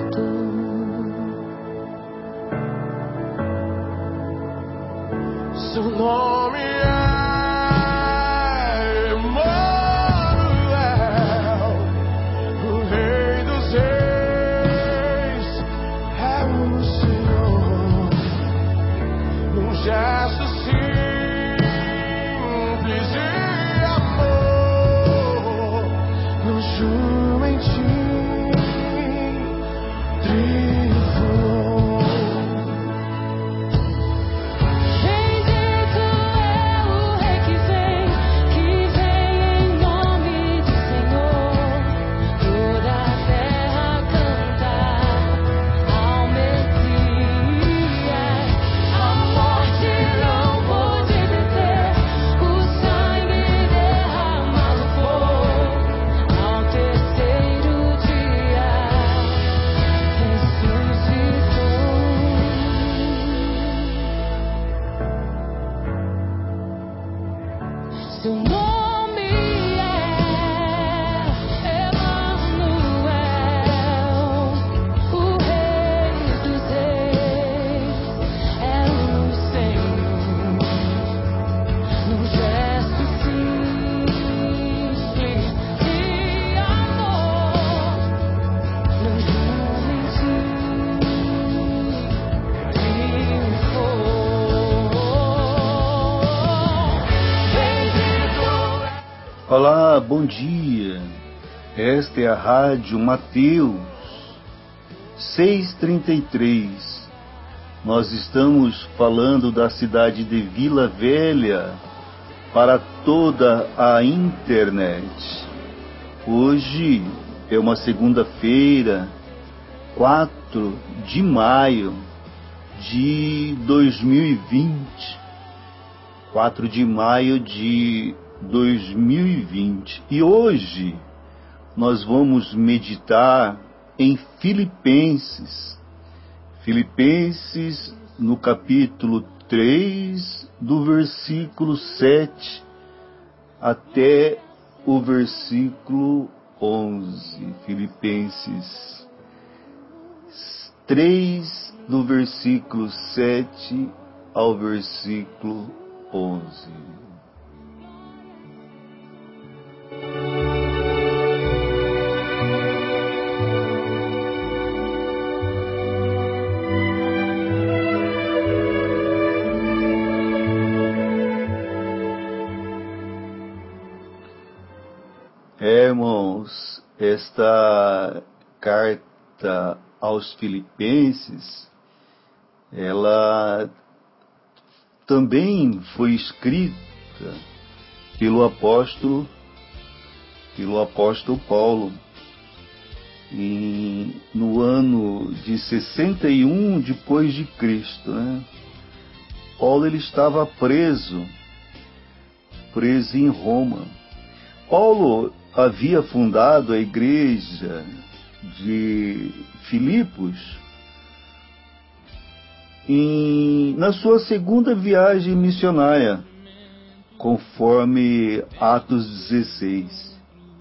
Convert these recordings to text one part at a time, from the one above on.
Seu nome é Emanuel, o Rei dos Reis é o Senhor. Num gesto simples de amor, meu juro em ti triunfou. Seu nome é Emanuel, o Rei dos Reis é o Senhor. Num gesto simples de amor, meu juro em ti triunfou. Olá, bom dia. Esta é a Rádio Mateus 633. Nós estamos falando da cidade de Vila Velha para toda a internet. Hoje é uma segunda-feira, 4 de maio de 2020. 4 de maio de 2020. E hoje nós vamos meditar em Filipenses. Filipenses no capítulo 3, do versículo 7 até o versículo 11. Filipenses 3, do versículo 7 ao versículo 11. Irmãos, esta carta aos Filipenses, ela também foi escrita pelo apóstolo Paulo, no ano de 61 depois de Cristo, né? Paulo ele estava preso em Roma. Paulo havia fundado a igreja de Filipos na sua segunda viagem missionária, conforme Atos 16.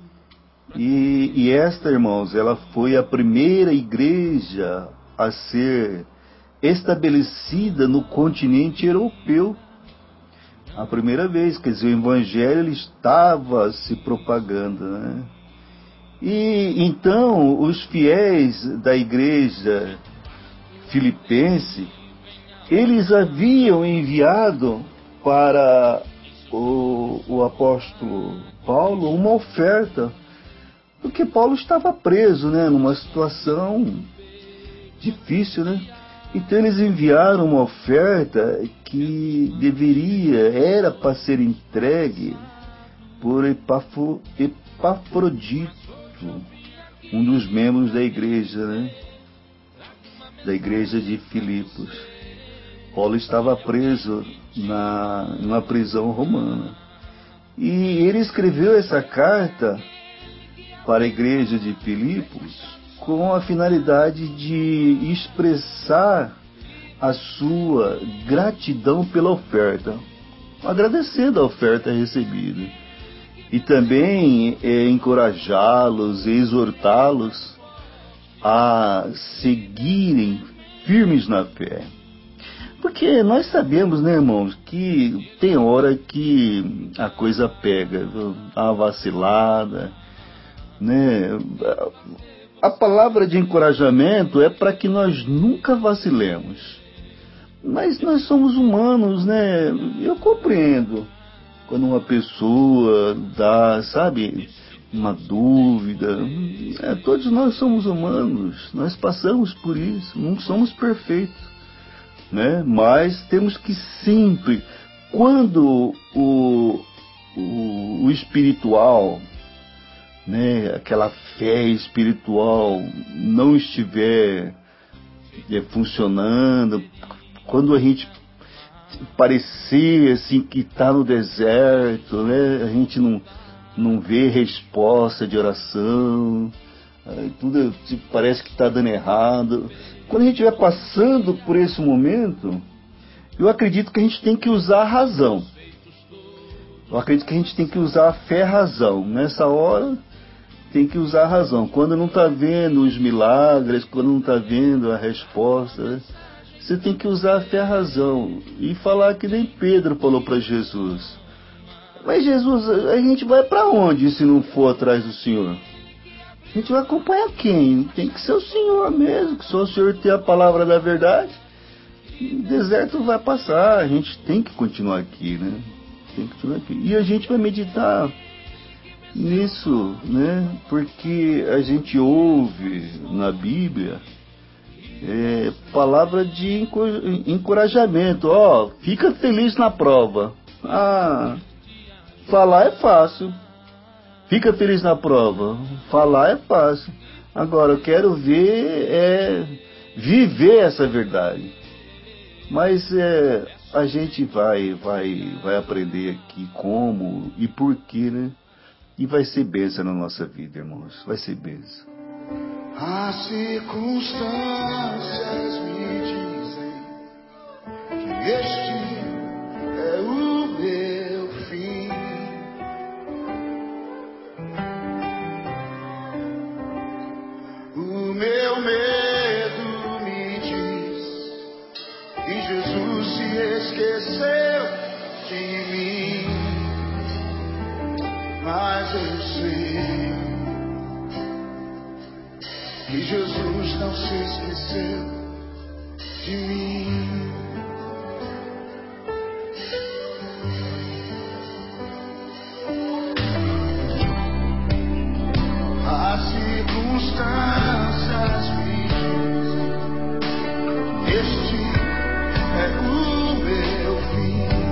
E esta, irmãos, ela foi a primeira igreja a ser estabelecida no continente europeu. A primeira vez, quer dizer, o evangelho ele estava se propagando, né? E então os fiéis da igreja filipense, eles haviam enviado para o apóstolo Paulo uma oferta, porque Paulo estava preso, né, numa situação difícil, né? Então eles enviaram uma oferta que era para ser entregue por Epafrodito, um dos membros da igreja, né? Da igreja de Filipos. Paulo estava preso numa prisão romana. E ele escreveu essa carta para a igreja de Filipos com a finalidade de expressar a sua gratidão pela oferta, agradecendo a oferta recebida, e também encorajá-los e exortá-los a seguirem firmes na fé. Porque nós sabemos, né, irmãos, que tem hora que a coisa pega, dá uma vacilada, né? A palavra de encorajamento é para que nós nunca vacilemos. Mas nós somos humanos, né? Eu compreendo quando uma pessoa dá, sabe, uma dúvida. Todos nós somos humanos, nós passamos por isso, não somos perfeitos, né? Mas temos que sempre, quando o espiritual, né, aquela fé espiritual não estiver funcionando, quando a gente parecer assim que está no deserto, né, a gente não vê resposta de oração, tudo parece que está dando errado. Quando a gente estiver passando por esse momento, eu acredito que a gente tem que usar a razão. Eu acredito que a gente tem que usar a fé e a razão. Nessa hora, tem que usar a razão. Quando não está vendo os milagres, quando não está vendo a resposta, né, você tem que usar a fé e a razão. E falar que nem Pedro falou para Jesus. Mas Jesus, a gente vai para onde se não for atrás do Senhor? A gente vai acompanhar quem? Tem que ser o Senhor mesmo, que só o Senhor tem a palavra da verdade. O deserto vai passar, a gente tem que continuar aqui, né? Tem que continuar aqui. E a gente vai meditar nisso, né? Porque a gente ouve na Bíblia palavra de encorajamento. Fica feliz na prova. Falar é fácil. Fica feliz na prova. Falar é fácil. Agora, eu quero ver viver essa verdade. Mas a gente vai aprender aqui como e por quê, né? E vai ser bênção na nossa vida, irmãos. Vai ser bênção. As circunstâncias me dizem que este é o meu fim. O meu medo me diz que Jesus se esqueceu de mim, mas eu sei que Jesus não se esqueceu de mim. As circunstâncias me dizem, este é o meu fim.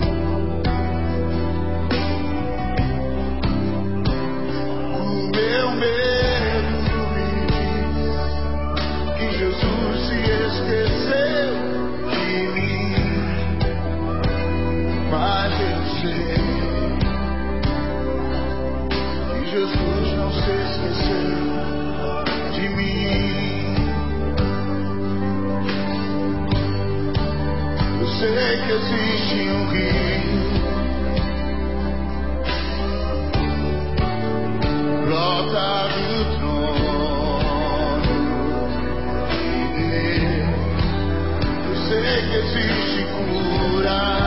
O meu medo me diz que Jesus se esqueceu de mim, mas eu sei que Jesus não se esqueceu de mim. Eu sei que existe um rio brota do trono de Deus. Eu sei que existe cura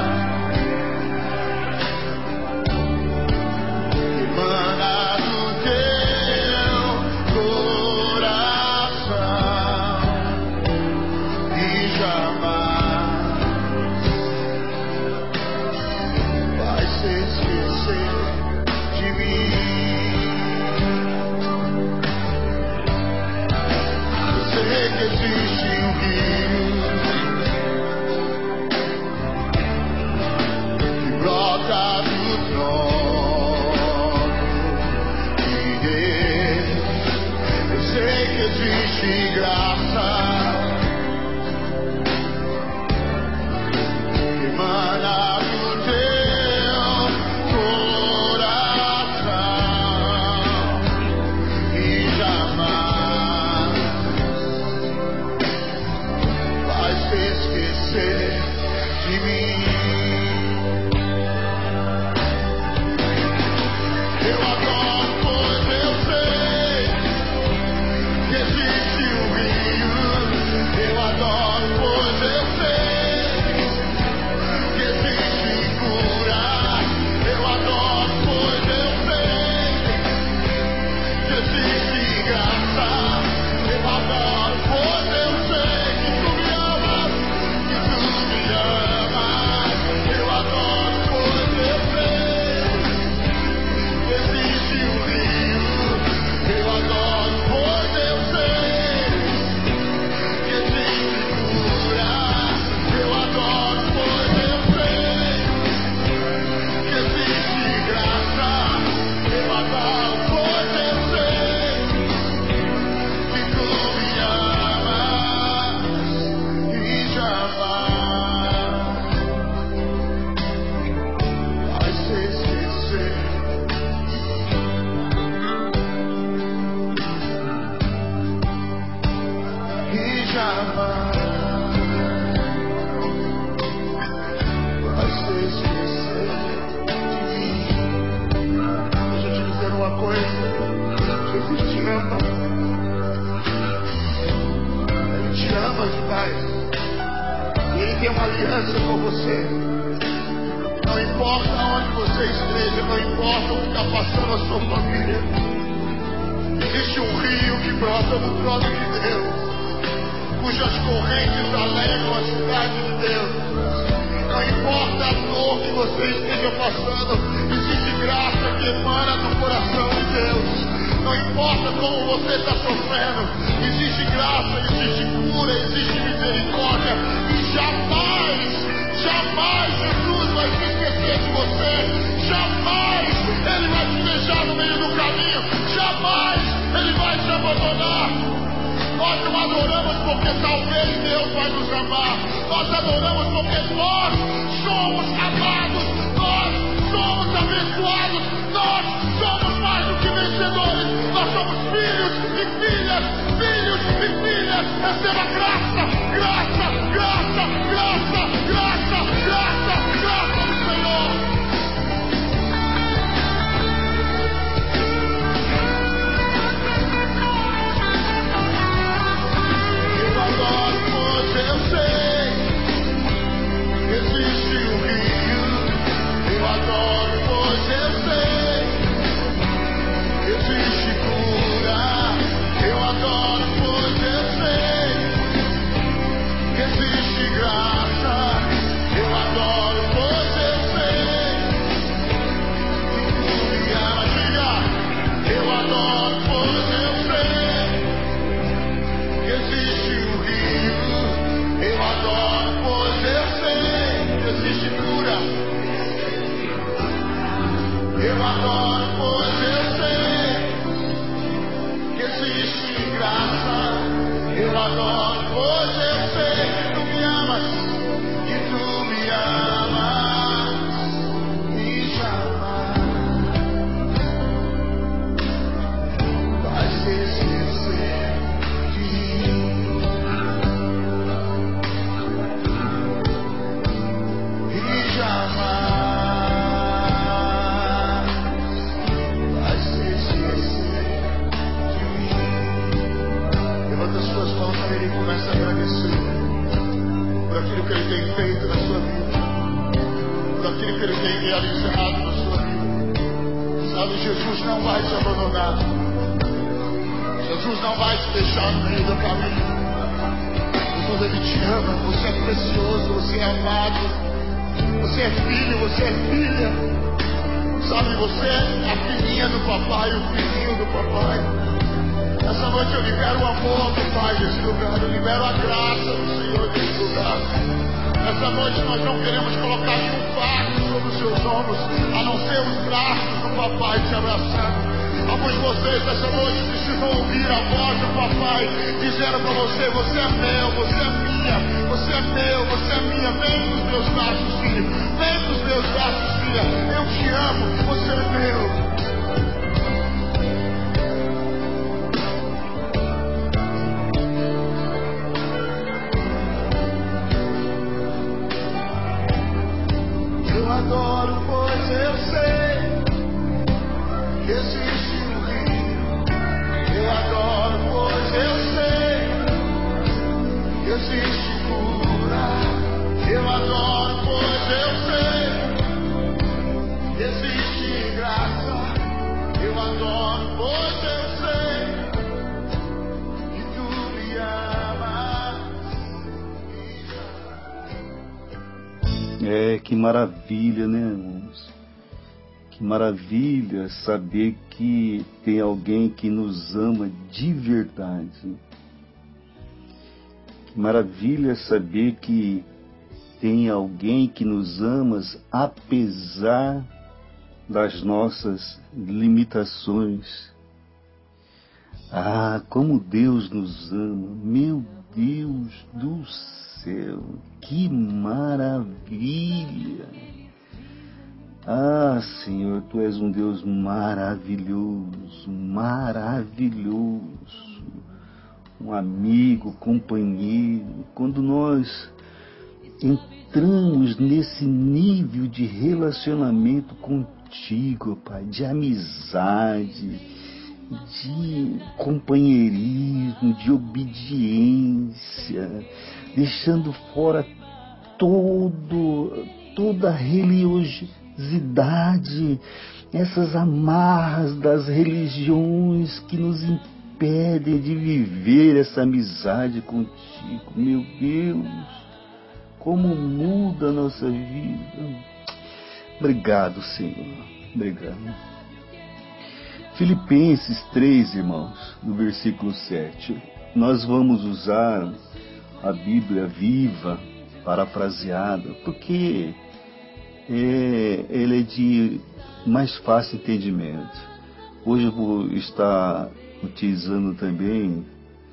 que emana do teu coração e jamais vai se esquecer de mim. Eu sei que existe um rio que brota do trono de Deus. Eu sei que existe graça que emana do teu coração e jamais vai se esquecer de mim. Eu adoro, pois eu sei que existe jamais vai se esquecer de mim. Deixa eu te dizer uma coisa: Jesus te ama, Ele te ama demais, e Ele tem uma aliança com você. Não importa onde você esteja, não importa o que está passando a sua família, existe um rio que brota do trono de Deus, cujas correntes alegram a cidade de Deus. Não importa a dor que você esteja passando, existe graça que emana do coração de Deus. Não importa como você está sofrendo, existe graça, existe cura, existe misericórdia. E jamais, jamais Jesus vai se esquecer de você. Jamais Ele vai te deixar no meio do caminho. Jamais Ele vai te abandonar. Nós não adoramos porque talvez Deus vai nos amar. Nós adoramos porque nós somos amados, nós somos abençoados, nós somos mais do que vencedores. Nós somos filhos e filhas, filhos e filhas. Receba graça, graça, graça, graça, graça, graça, graça do Senhor. Eu adoro, pois eu sei que existe um rio. Eu adoro, pois eu sei que existe cura. Eu adoro, pois eu sei que existe graça. Eu adoro, pois eu sei que tu me amas. Diga, eu adoro, pois eu sei que existe um rio. Eu adoro, pois eu sei que existe cura. Eu adoro, pois eu sei que existe graça. Eu adoro, pois eu sei que tu me amas, que tu me amas e jamais vai se esquecer de mim. E jamais vai se esquecer de mim. Levanta as suas mãos a Ele e começa a agradecer por aquilo que Ele tem feito na sua vida, por aquilo que Ele tem realizado na sua vida. Sabe, Jesus não vai te abandonar. Jesus não vai te deixar no meio do caminho. Jesus, Ele te ama. Você é precioso, você é amado. Você é filho, você é filha. Sabe, você é a filhinha do papai, o filhinho do papai. Essa noite eu libero o amor do Pai nesse lugar. Eu libero a graça do Senhor nesse lugar. Essa noite nós não queremos colocar nenhum fardo sobre os seus ombros, a não ser os braços do papai te abraçando. Alguns de vocês essa noite precisam ouvir a voz do papai dizendo para você: você é meu, você é minha, você é meu, você é minha. Vem nos meus braços, filho. Vem nos meus braços, filha. Eu te amo, você é meu. Eu adoro, pois eu sei que existe um rio. Eu adoro, pois eu sei que existe cura. Eu adoro, pois eu sei que existe graça. Eu adoro, pois eu sei que tu me amas. Que maravilha, né, irmãos? Que maravilha saber que tem alguém que nos ama de verdade. Que maravilha saber que tem alguém que nos ama apesar das nossas limitações. Ah, como Deus nos ama, meu Deus do céu, que maravilha! Ah, Senhor, Tu és um Deus maravilhoso, maravilhoso. um amigo, companheiro, quando nós entramos nesse nível de relacionamento contigo, Pai, de amizade, de companheirismo, de obediência, deixando fora toda a religiosidade, essas amarras das religiões que nos impedem de viver essa amizade contigo. Meu Deus, como muda a nossa vida. Obrigado, Senhor. Obrigado. Filipenses 3, irmãos, no versículo 7. Nós vamos usar a Bíblia Viva, parafraseada, porque ele é de mais fácil entendimento. Hoje eu vou estar utilizando também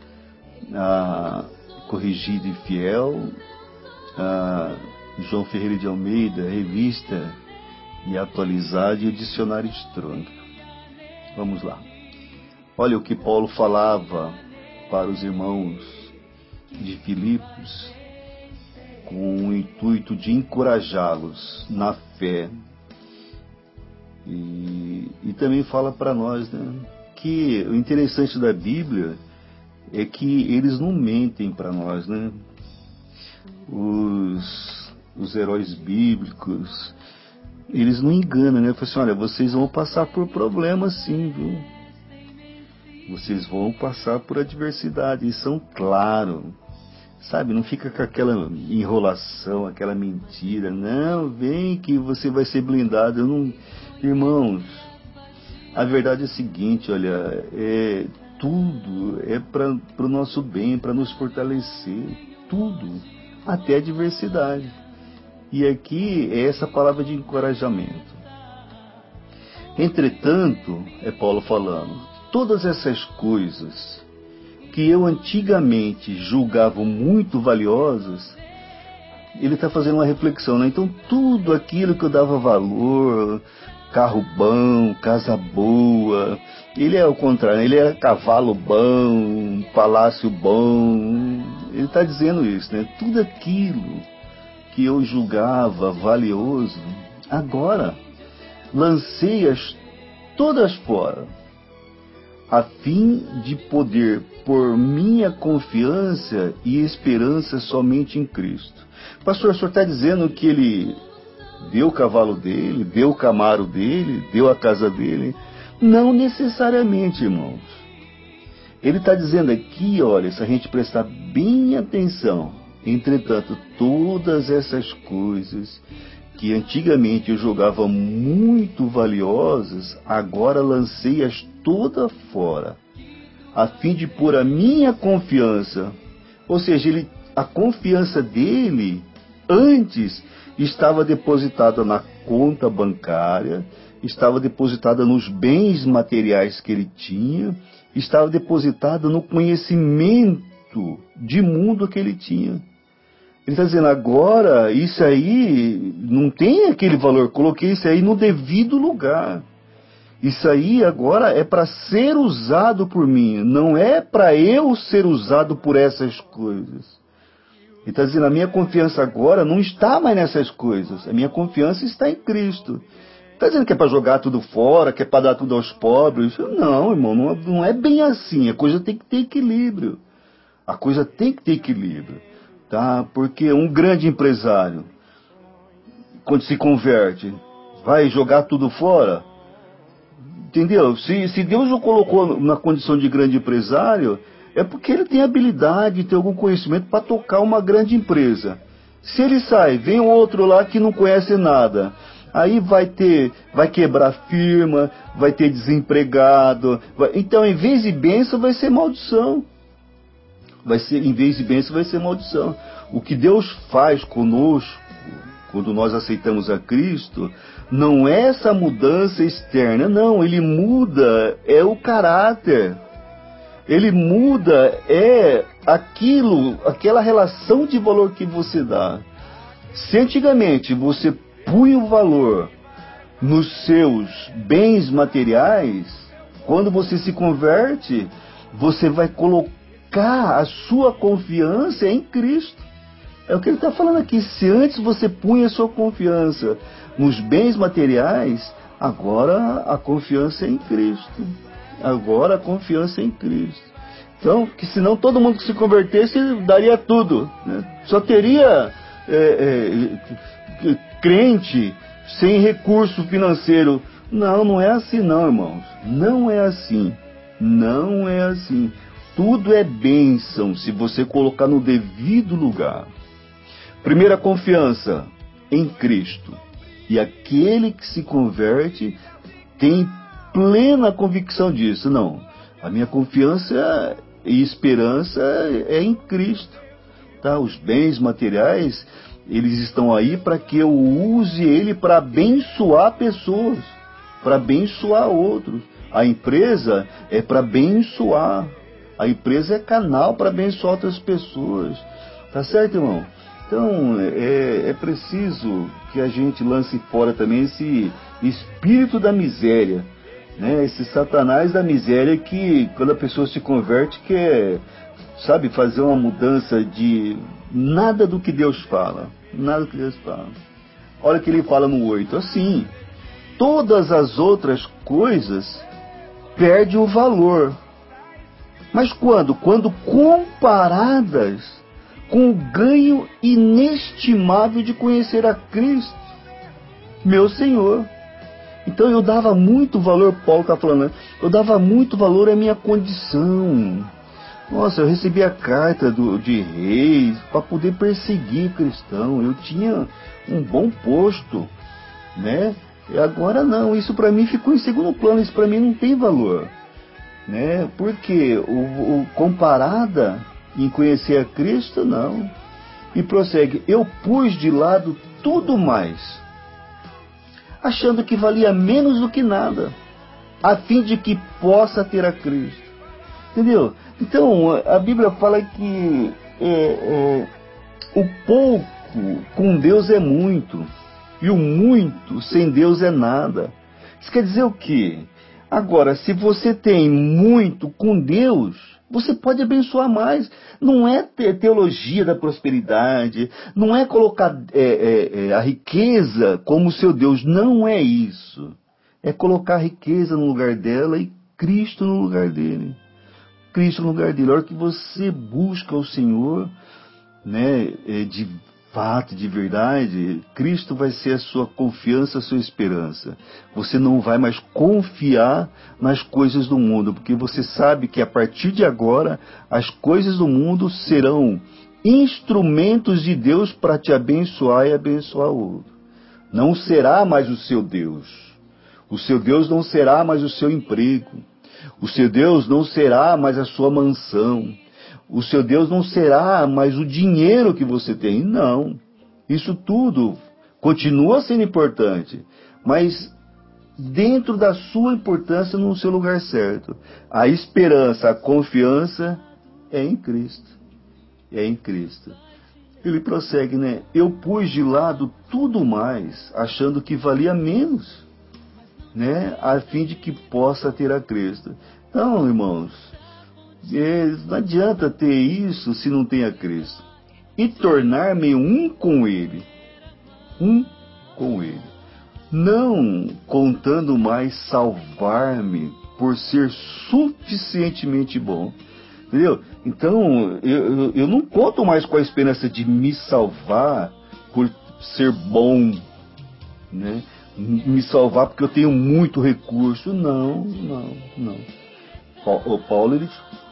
a Corrigida e Fiel, a João Ferreira de Almeida, Revista e Atualizada, e o Dicionário Strong. Vamos lá. Olha o que Paulo falava para os irmãos de Filipos, com o intuito de encorajá-los na fé. E também fala para nós, né, que o interessante da Bíblia é que eles não mentem para nós, né? Os heróis bíblicos, eles não enganam, né? Falam assim, olha, vocês vão passar por problemas sim, viu? Vocês vão passar por adversidade, e são claros. Sabe, não fica com aquela enrolação, aquela mentira. Não, vem que você vai ser blindado. Irmãos, a verdade é a seguinte, olha, tudo é para o nosso bem, para nos fortalecer. Tudo, até a adversidade. E aqui é essa palavra de encorajamento. Entretanto, é Paulo falando, todas essas coisas que eu antigamente julgava muito valiosas, ele está fazendo uma reflexão, né? Então tudo aquilo que eu dava valor, carro bom, casa boa, ele é o contrário, ele é cavalo bom, palácio bom, ele está dizendo isso, né? Tudo aquilo que eu julgava valioso, agora lancei-as todas fora, a fim de poder pôr minha confiança e esperança somente em Cristo. Pastor, o senhor está dizendo que ele deu o cavalo dele, deu o Camaro dele, deu a casa dele? Não necessariamente, irmãos. Ele está dizendo aqui, olha, se a gente prestar bem atenção, entretanto, todas essas coisas que antigamente eu julgava muito valiosas, agora lancei-as toda fora, a fim de pôr a minha confiança, ou seja, a confiança dele antes estava depositada na conta bancária, estava depositada nos bens materiais que ele tinha, estava depositada no conhecimento de mundo que ele tinha. Ele está dizendo, agora, isso aí não tem aquele valor, coloquei isso aí no devido lugar. Isso aí agora é para ser usado por mim, não é para eu ser usado por essas coisas. Ele está dizendo, a minha confiança agora não está mais nessas coisas, a minha confiança está em Cristo. Está dizendo que é para jogar tudo fora, que é para dar tudo aos pobres? Não, irmão, não é bem assim, a coisa tem que ter equilíbrio. A coisa tem que ter equilíbrio. Tá? Porque um grande empresário, quando se converte, vai jogar tudo fora? Entendeu? Se Deus o colocou na condição de grande empresário, é porque ele tem habilidade, tem algum conhecimento para tocar uma grande empresa. Se ele sai, vem outro lá que não conhece nada, aí vai quebrar firma, vai ter desempregado, então em vez de bênção vai ser maldição. Em vez de bênção vai ser maldição. O que Deus faz conosco, quando nós aceitamos a Cristo, não é essa mudança externa, não, ele muda, é o caráter. Ele muda, aquela relação de valor que você dá. Se antigamente você punha o valor nos seus bens materiais, quando você se converte, você vai colocar colocar a sua confiança em Cristo. É o que ele está falando aqui. Se antes você punha a sua confiança nos bens materiais, agora a confiança é em Cristo. Agora a confiança é em Cristo. Então, que senão todo mundo que se convertesse daria tudo, né? Só teria crente sem recurso financeiro. Não, não é assim não, irmãos. Não é assim. Não é assim. Tudo é bênção se você colocar no devido lugar. Primeira confiança em Cristo. E aquele que se converte tem plena convicção disso. Não, a minha confiança e esperança é em Cristo. Tá? Os bens materiais, eles estão aí para que eu use ele para abençoar pessoas, para abençoar outros. A empresa é para abençoar. A empresa é canal para abençoar outras pessoas. Tá certo, irmão? Então, é preciso que a gente lance fora também esse espírito da miséria, né? Esse satanás da miséria que, quando a pessoa se converte, quer, sabe, fazer uma mudança de nada do que Deus fala. Nada do que Deus fala. Olha o que ele fala no 8. Assim, todas as outras coisas perdem o valor. Mas quando? Quando comparadas com o ganho inestimável de conhecer a Cristo, meu Senhor. Então eu dava muito valor, Paulo está falando, né? Eu dava muito valor à minha condição. Nossa, eu recebia carta de reis para poder perseguir cristão. Eu tinha um bom posto, né? E agora não, isso para mim ficou em segundo plano, isso para mim não tem valor, né? Porque comparada em conhecer a Cristo, não. E prossegue, eu pus de lado tudo mais, achando que valia menos do que nada, a fim de que possa ter a Cristo. Entendeu? Então, a Bíblia fala que o pouco com Deus é muito, e o muito sem Deus é nada. Isso quer dizer o quê? Agora, se você tem muito com Deus, você pode abençoar mais. Não é teologia da prosperidade, não é colocar a riqueza como seu Deus, não é isso. É colocar a riqueza no lugar dela e Cristo no lugar dele. Cristo no lugar dele. A hora que você busca o Senhor, né, de fato, de verdade, Cristo vai ser a sua confiança, a sua esperança. Você não vai mais confiar nas coisas do mundo, porque você sabe que a partir de agora, as coisas do mundo serão instrumentos de Deus para te abençoar e abençoar o outro. Não será mais o seu Deus. O seu Deus não será mais o seu emprego. O seu Deus não será mais a sua mansão. O seu Deus não será mais o dinheiro que você tem. Não. Isso tudo continua sendo importante, mas dentro da sua importância, no seu lugar certo. A esperança, a confiança é em Cristo. É em Cristo. Ele prossegue, né? Eu pus de lado tudo mais, achando que valia menos, né? A fim de que possa ter a Cristo. Então, irmãos, não adianta ter isso se não tem a Cristo. E tornar-me um com Ele. Um com Ele. Não contando mais salvar-me por ser suficientemente bom. Entendeu? Então, eu não conto mais com a esperança de me salvar por ser bom, né? Me salvar porque eu tenho muito recurso. Não. O Paulo, ele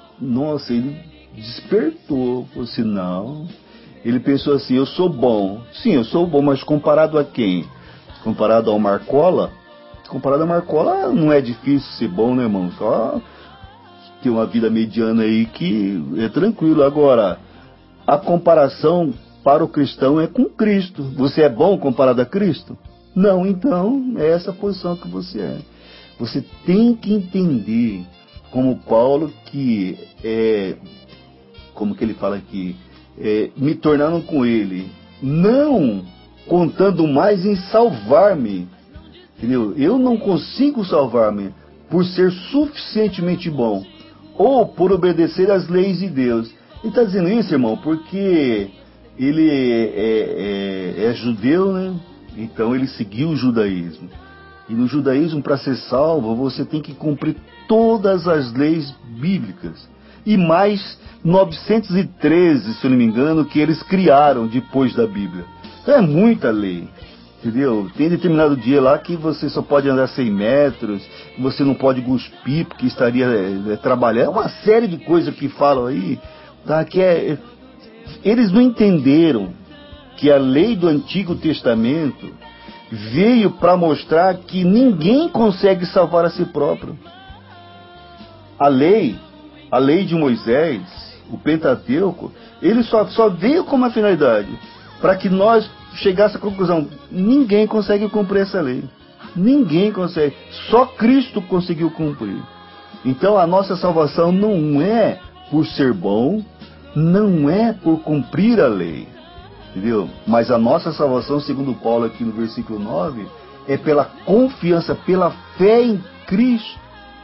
despertou, falou assim, não. Ele pensou assim, eu sou bom. Sim, eu sou bom, mas comparado a quem? Comparado ao Marcola? Comparado a Marcola, não é difícil ser bom, né, irmão? Só ter uma vida mediana aí que é tranquilo. Agora, a comparação para o cristão é com Cristo. Você é bom comparado a Cristo? Não, então é essa posição que você é. Você tem que entender, como Paulo, que como que ele fala aqui, me tornaram com ele, não contando mais em salvar-me, entendeu? Eu não consigo salvar-me por ser suficientemente bom. ou por obedecer às leis de Deus. Ele está dizendo isso, irmão, porque ele é judeu, né? Então ele seguiu o judaísmo. E no judaísmo, para ser salvo, você tem que cumprir todas as leis bíblicas. E mais 913, se eu não me engano, que eles criaram depois da Bíblia. Então é muita lei. Entendeu? Tem determinado dia lá que você só pode andar 100 metros, que você não pode cuspir porque estaria trabalhando. É uma série de coisas que falam aí, tá? Eles não entenderam que a lei do Antigo Testamento veio para mostrar que ninguém consegue salvar a si próprio. A lei de Moisés, o Pentateuco, ele só veio com uma finalidade, para que nós chegasse à conclusão: ninguém consegue cumprir essa lei. Ninguém consegue. Só Cristo conseguiu cumprir. Então a nossa salvação não é por ser bom, não é por cumprir a lei. Entendeu? Mas a nossa salvação, segundo Paulo aqui no versículo 9, é pela confiança, pela fé em Cristo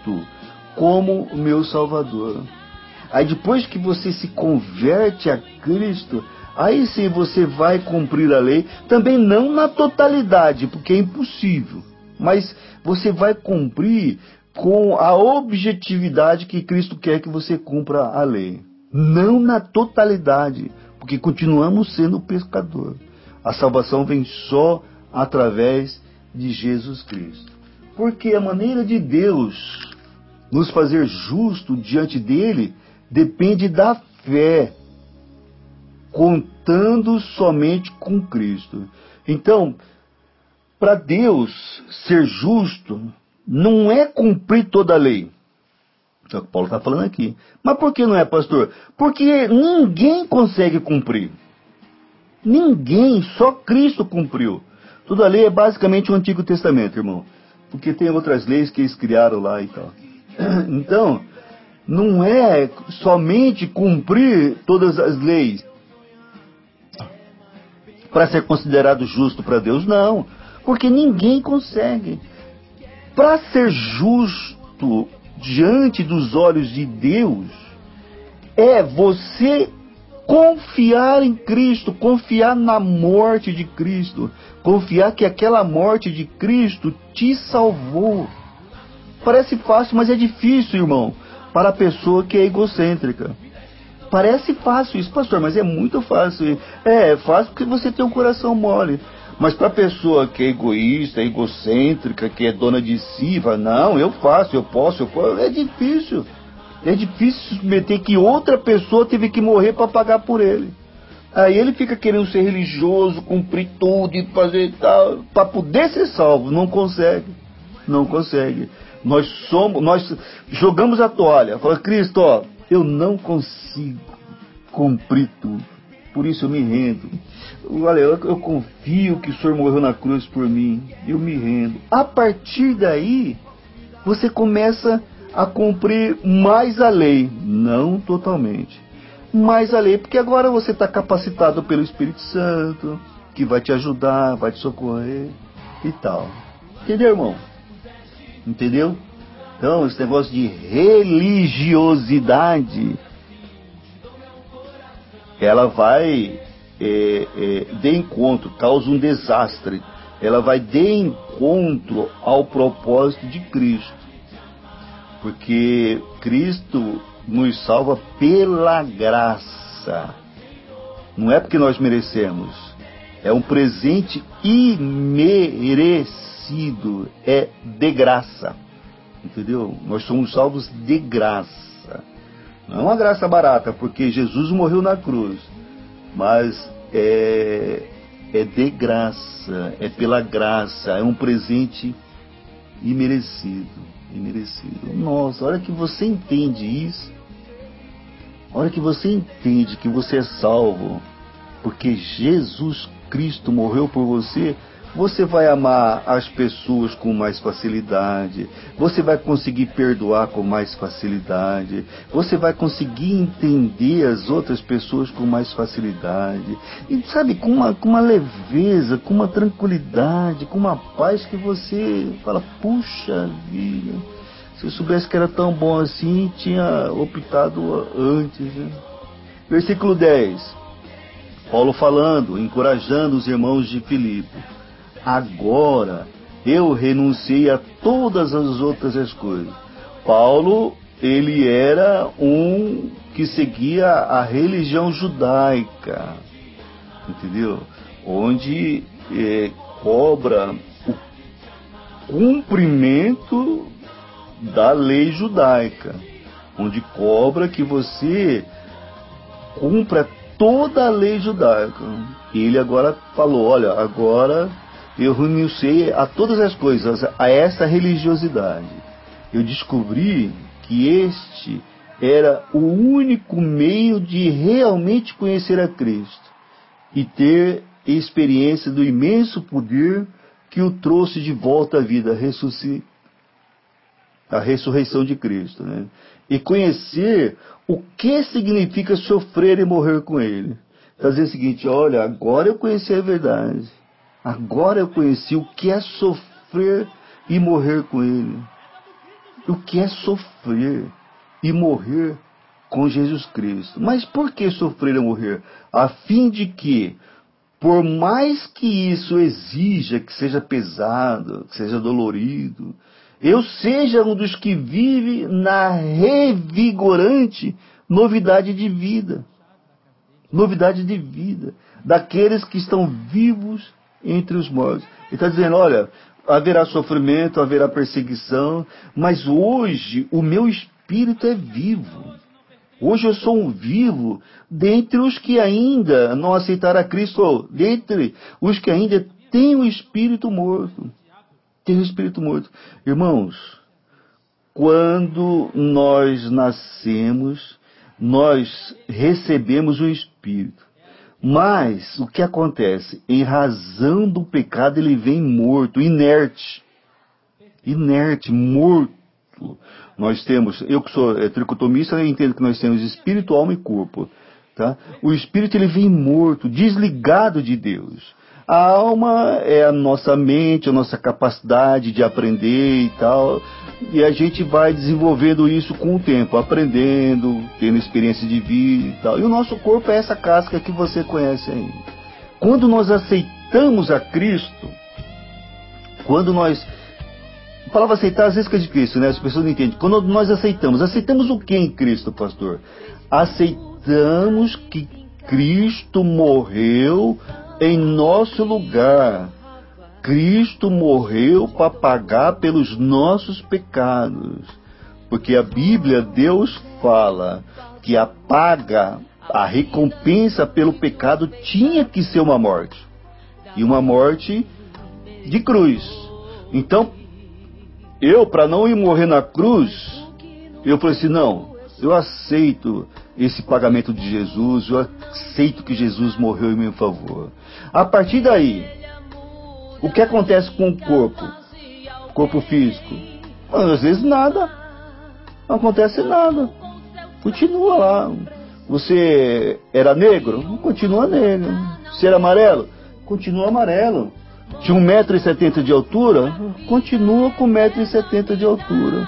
como o meu Salvador. Aí depois que você se converte a Cristo, aí sim você vai cumprir a lei, também não na totalidade, porque é impossível, mas você vai cumprir com a objetividade que Cristo quer que você cumpra a lei. Não na totalidade, porque continuamos sendo pecador. A salvação vem só através de Jesus Cristo. Porque a maneira de Deus nos fazer justo diante dele depende da fé, contando somente com Cristo. Então, para Deus ser justo, não é cumprir toda a lei. É o que Paulo está falando aqui. Mas por que não é, pastor? Porque ninguém consegue cumprir. Ninguém, só Cristo cumpriu. Toda a lei é basicamente o Antigo Testamento, irmão. Porque tem outras leis que eles criaram lá e tal. Então, não é somente cumprir todas as leis para ser considerado justo para Deus, não. Porque ninguém consegue. Para ser justo diante dos olhos de Deus, é você confiar em Cristo, confiar na morte de Cristo, confiar que aquela morte de Cristo te salvou. Parece fácil, mas é difícil, irmão, para a pessoa que é egocêntrica. Parece fácil isso, pastor, mas é muito fácil. É fácil porque você tem um coração mole. Mas para a pessoa que é egoísta, egocêntrica, que é dona de si, fala: não, eu faço, eu posso, é difícil. É difícil submeter que outra pessoa teve que morrer para pagar por ele. Aí ele fica querendo ser religioso, cumprir tudo e fazer tal, para poder ser salvo. Não consegue. Não consegue. Nós jogamos a toalha. Fala: Cristo, ó, eu não consigo cumprir tudo. Por isso eu me rendo. Olha, eu confio que o Senhor morreu na cruz por mim. Eu me rendo. A partir daí, você começa a cumprir mais a lei. Não totalmente. Mais a lei, porque agora você está capacitado pelo Espírito Santo, que vai te ajudar, vai te socorrer e tal. Entendeu, irmão? Entendeu? Então, esse negócio de religiosidade, ela vai de encontro, causa um desastre. Ela vai de encontro ao propósito de Cristo. Porque Cristo nos salva pela graça. Não é porque nós merecemos. É um presente imerecido. É de graça. Entendeu? Nós somos salvos de graça. Não é uma graça barata, porque Jesus morreu na cruz. Mas é de graça. É pela graça. É um presente imerecido. Nossa, a hora que você entende isso, a hora que você entende que você é salvo, porque Jesus Cristo morreu por você, você vai amar as pessoas com mais facilidade, você vai conseguir perdoar com mais facilidade, você vai conseguir entender as outras pessoas com mais facilidade, e sabe, com uma leveza, com uma tranquilidade, com uma paz que você fala: puxa vida, Se eu soubesse que era tão bom assim, tinha optado antes, né? Versículo 10. Paulo falando, encorajando os irmãos de Filipe. Agora eu renunciei a todas as outras coisas. Paulo, ele era um que seguia a religião judaica, entendeu? Onde cobra o cumprimento da lei judaica, onde cobra que você cumpra toda a lei judaica. E ele agora falou, olha, agora eu renunciei a todas as coisas, a essa religiosidade. Eu descobri que este era o único meio de realmente conhecer a Cristo e ter experiência do imenso poder que o trouxe de volta à vida, a ressurreição de Cristo, né? E conhecer o que significa sofrer e morrer com Ele. Está dizendo o seguinte, olha, agora eu conheci a verdade. Agora eu conheci o que é sofrer e morrer com Ele. O que é sofrer e morrer com Jesus Cristo. Mas por que sofrer e morrer? A fim de que, por mais que isso exija que seja pesado, que seja dolorido, eu seja um dos que vive na revigorante novidade de vida. Novidade de vida. Daqueles que estão vivos entre os mortos. Ele está dizendo, olha, haverá sofrimento, haverá perseguição, mas hoje o meu espírito é vivo. Hoje eu sou um vivo dentre os que ainda não aceitaram a Cristo, ou dentre os que ainda têm o espírito morto. Tem o espírito morto. Irmãos, quando nós nascemos, nós recebemos o espírito. Mas o que acontece? Em razão do pecado ele vem morto, inerte. Inerte, morto. Nós temos, eu que sou tricotomista, eu entendo que nós temos espírito, alma e corpo. Tá? O espírito ele vem morto, desligado de Deus. A alma é a nossa mente, a nossa capacidade de aprender e tal. E a gente vai desenvolvendo isso com o tempo, aprendendo, tendo experiência de vida e tal. E o nosso corpo é essa casca que você conhece aí. Quando nós aceitamos a Cristo, quando nós... A palavra aceitar às vezes fica difícil, né? As pessoas não entendem. Quando nós aceitamos o que em Cristo, pastor? Aceitamos que Cristo morreu em nosso lugar. Cristo morreu para pagar pelos nossos pecados. Porque a Bíblia, Deus fala que a paga, a recompensa pelo pecado tinha que ser uma morte. E uma morte de cruz. Então, eu, para não ir morrer na cruz, eu falei assim, não, eu aceito esse pagamento de Jesus, eu aceito que Jesus morreu em meu favor. A partir daí, o que acontece com o corpo físico? Às vezes nada, não acontece nada, continua lá. Você era negro? Continua negro. Você era amarelo? Continua amarelo. Tinha 1,70 m de altura? Continua com 1,70 m de altura.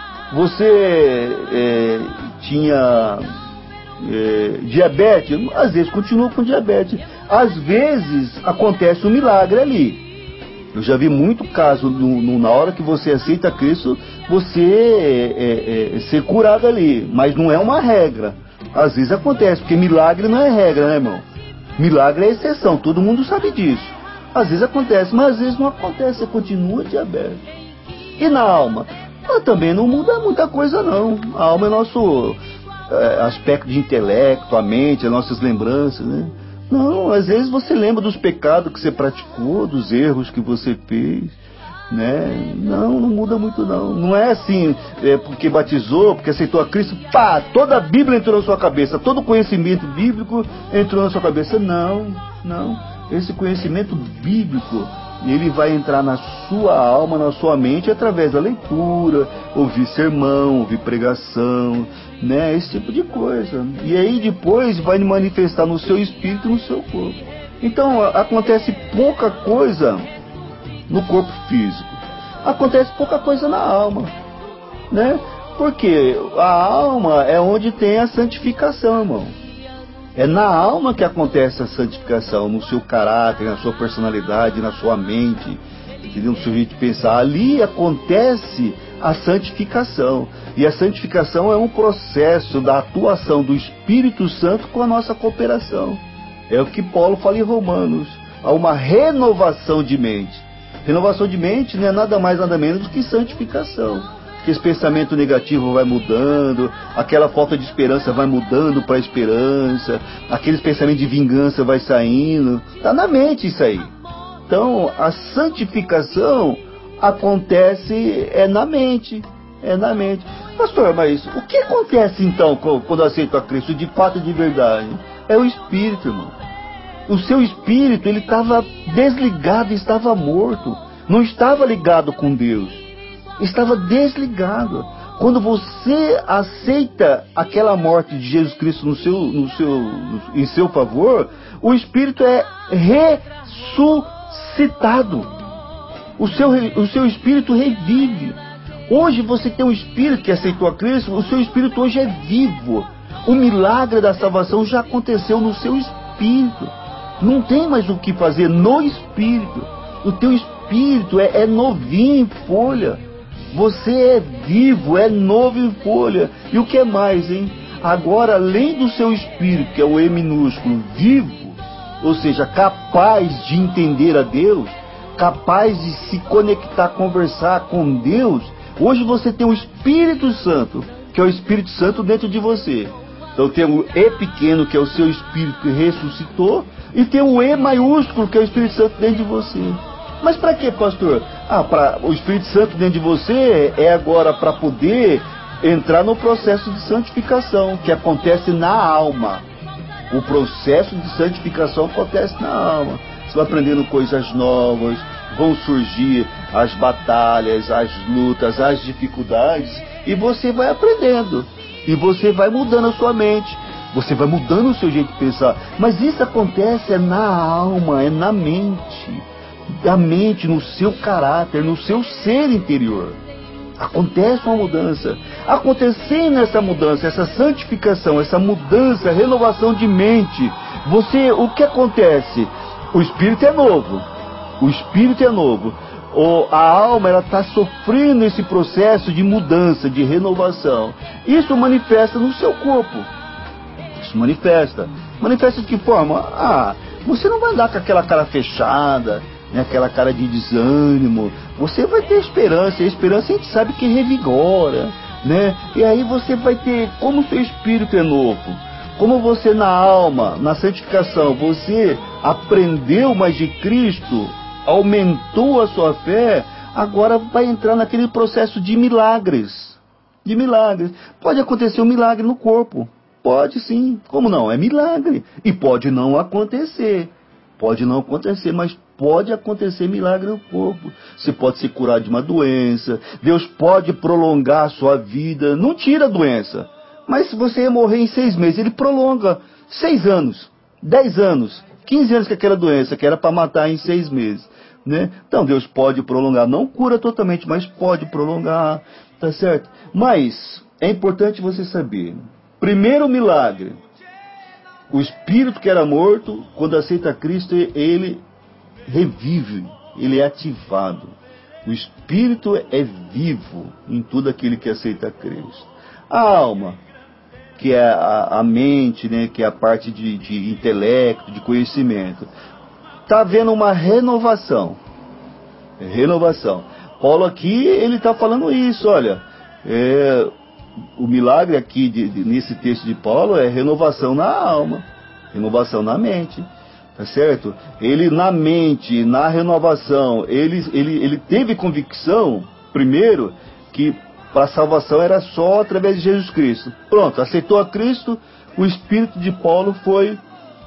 Você tinha diabetes? Às vezes continua com diabetes. Às vezes acontece um milagre ali. Eu já vi muito caso na hora que você aceita Cristo, você ser curado ali. Mas não é uma regra. Às vezes acontece, porque milagre não é regra, né, irmão? Milagre é exceção, todo mundo sabe disso. Às vezes acontece, mas às vezes não acontece, você continua diabético. E na alma? Também não muda muita coisa não. A alma é nosso aspecto de intelecto, a mente, as nossas lembranças, né? Não, às vezes você lembra dos pecados que você praticou, dos erros que você fez, né? Não muda muito não. Não é assim, porque batizou, porque aceitou a Cristo, pá, toda a Bíblia entrou na sua cabeça, todo o conhecimento bíblico entrou na sua cabeça. Não. Esse conhecimento bíblico, ele vai entrar na sua alma, na sua mente, através da leitura, ouvir sermão, ouvir pregação, né? Esse tipo de coisa. E aí depois vai manifestar no seu espírito e no seu corpo. Então acontece pouca coisa no corpo físico. Acontece pouca coisa na alma. né? Porque a alma é onde tem a santificação, irmão. É na alma que acontece a santificação, no seu caráter, na sua personalidade, na sua mente, entendeu? No seu jeito de pensar. Ali acontece a santificação. E a santificação é um processo da atuação do Espírito Santo com a nossa cooperação. É o que Paulo fala em Romanos. Há uma renovação de mente. Renovação de mente não é nada mais, nada menos do que santificação. Que esse pensamento negativo vai mudando, aquela falta de esperança vai mudando para a esperança, aqueles pensamentos de vingança vai saindo. Está na mente isso aí. Então, a santificação acontece na mente. É na mente. Pastor, mas o que acontece então quando eu aceito a Cristo de fato e de verdade? É o Espírito, irmão. O seu Espírito, ele estava desligado, estava morto. Não estava ligado com Deus. Estava desligado. Quando você aceita aquela morte de Jesus Cristo em seu favor, o Espírito é ressuscitado. O seu Espírito revive. Hoje você tem um Espírito que aceitou a Cristo, o seu Espírito hoje é vivo. O milagre da salvação já aconteceu no seu Espírito. Não tem mais o que fazer no Espírito. O teu Espírito é novinho em folha. Você é vivo, é novo em folha. E o que é mais, hein? Agora, além do seu espírito, que é o E minúsculo, vivo, ou seja, capaz de entender a Deus, capaz de se conectar, conversar com Deus, hoje você tem o Espírito Santo, que é o Espírito Santo dentro de você. Então tem o E pequeno, que é o seu espírito que ressuscitou, e tem o E maiúsculo, que é o Espírito Santo dentro de você. Mas para quê, pastor? O Espírito Santo dentro de você é agora para poder entrar no processo de santificação, que acontece na alma. O processo de santificação acontece na alma. Você vai aprendendo coisas novas, vão surgir as batalhas, as lutas, as dificuldades, e você vai aprendendo. E você vai mudando a sua mente. Você vai mudando o seu jeito de pensar. Mas isso acontece na alma, é na mente. Da mente, no seu caráter, no seu ser interior. Acontece uma mudança. Acontecendo essa mudança, essa santificação, essa mudança, renovação de mente, o que acontece? O espírito é novo. O espírito é novo. A alma, ela está sofrendo esse processo de mudança, de renovação. Isso manifesta no seu corpo. Isso manifesta. Manifesta de que forma? Você não vai andar com aquela cara fechada, aquela cara de desânimo. Você vai ter esperança. E a esperança a gente sabe que revigora, né? E aí você vai ter, como o seu espírito é novo, como você na alma, na santificação, você aprendeu mais de Cristo, aumentou a sua fé, agora vai entrar naquele processo de milagres. De milagres. Pode acontecer um milagre no corpo. Pode sim. Como não? É milagre. E pode não acontecer. Pode não acontecer, mas pode acontecer milagre no corpo. Você pode ser curado de uma doença. Deus pode prolongar a sua vida. Não tira a doença. Mas se você morrer em 6 meses, Ele prolonga 6 anos, 10 anos, 15 anos com aquela doença que era para matar em 6 meses. Né? Então Deus pode prolongar. Não cura totalmente, mas pode prolongar. Tá certo? Mas é importante você saber. Primeiro milagre. O espírito que era morto, quando aceita Cristo, ele revive, ele é ativado. O espírito é vivo em tudo aquele que aceita Cristo. A alma, que é a mente, né, que é a parte de intelecto, de conhecimento, está havendo uma renovação. Renovação. Paulo aqui, ele está falando isso, olha, o milagre aqui, nesse texto de Paulo, é renovação na alma, renovação na mente, tá certo? Ele na mente, na renovação, ele teve convicção, primeiro, que para a salvação era só através de Jesus Cristo. Pronto, aceitou a Cristo, o espírito de Paulo foi,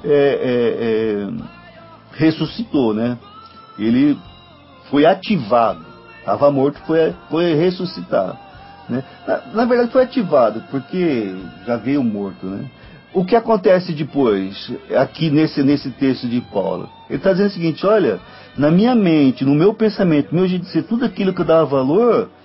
ressuscitou, né? Ele foi ativado, estava morto, foi ressuscitado. Né? Na verdade foi ativado, porque já veio morto, né? O que acontece depois, aqui nesse texto de Paulo? Ele está dizendo o seguinte, olha, na minha mente, no meu pensamento, no meu jeito de ser, tudo aquilo que eu dava valor,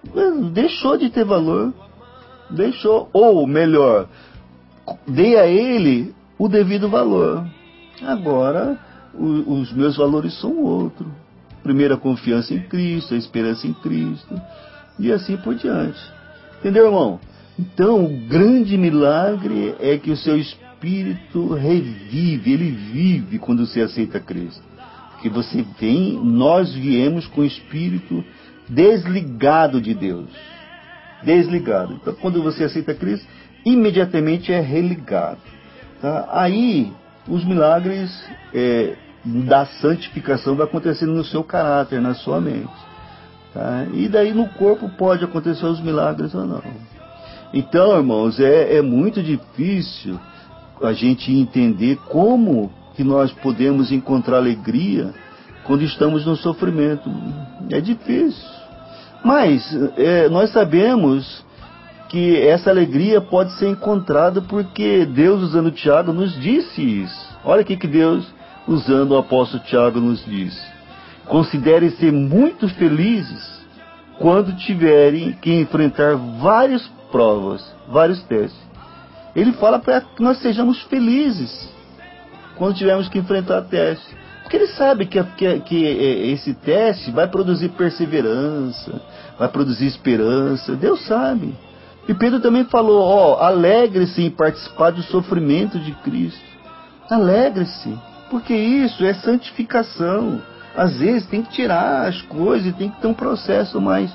deixou de ter valor. Deixou, ou melhor, dei a ele o devido valor. Agora, os meus valores são outros. Primeiro a confiança em Cristo, a esperança em Cristo, e assim por diante. Entendeu, irmão? Então, o grande milagre é que o seu espírito revive, ele vive quando você aceita Cristo. Que você vem, nós viemos com o espírito desligado de Deus. Desligado. Então, quando você aceita Cristo, imediatamente é religado. Tá? Aí, os milagres da santificação vai acontecendo no seu caráter, na sua mente. Tá? E daí no corpo pode acontecer os milagres ou não. Então, irmãos, é muito difícil a gente entender como que nós podemos encontrar alegria quando estamos no sofrimento. É difícil. Mas nós sabemos que essa alegria pode ser encontrada porque Deus, usando Tiago, nos disse isso. Olha o que Deus, usando o apóstolo Tiago, nos disse. Considerem-se muito felizes quando tiverem que enfrentar várias provas, vários testes. Ele fala para que nós sejamos felizes quando tivermos que enfrentar testes. Porque ele sabe que esse teste vai produzir perseverança, vai produzir esperança. Deus sabe. E Pedro também falou, alegre-se em participar do sofrimento de Cristo. Alegre-se, porque isso é santificação. Às vezes tem que tirar as coisas, tem que ter um processo mais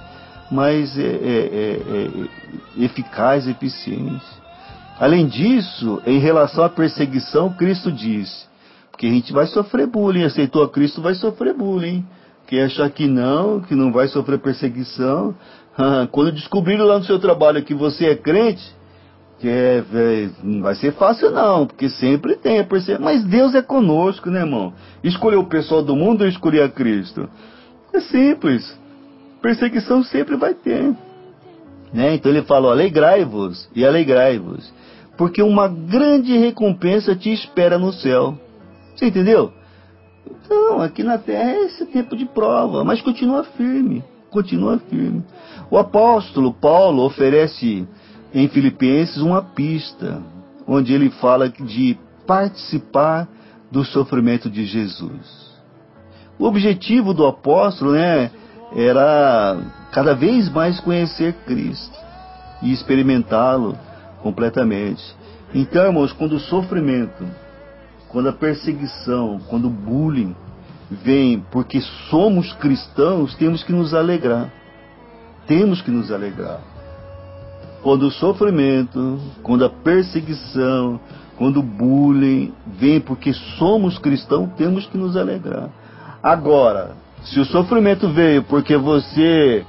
eficaz, eficiente. Além disso, em relação à perseguição, Cristo disse, porque a gente vai sofrer bullying, aceitou a Cristo, vai sofrer bullying. Quem achar que não vai sofrer perseguição, quando descobriram lá no seu trabalho que você é crente, não vai ser fácil não, porque sempre tem a perseguição. Mas Deus é conosco, né, irmão? Escolher o pessoal do mundo ou escolher a Cristo? É simples. Perseguição sempre vai ter. Né? Então ele falou, alegrai-vos e alegrai-vos, porque uma grande recompensa te espera no céu. Você entendeu? Então, aqui na terra é esse tempo de prova, mas continua firme, continua firme. O apóstolo Paulo oferece em Filipenses uma pista, onde ele fala de participar do sofrimento de Jesus. O objetivo do apóstolo, né, era cada vez mais conhecer Cristo e experimentá-lo completamente. Então, irmãos, quando o sofrimento, quando a perseguição, quando o bullying vem porque somos cristãos, temos que nos alegrar. Temos que nos alegrar. Quando o sofrimento, quando a perseguição, quando o bullying vem porque somos cristãos, temos que nos alegrar. Agora, se o sofrimento veio porque você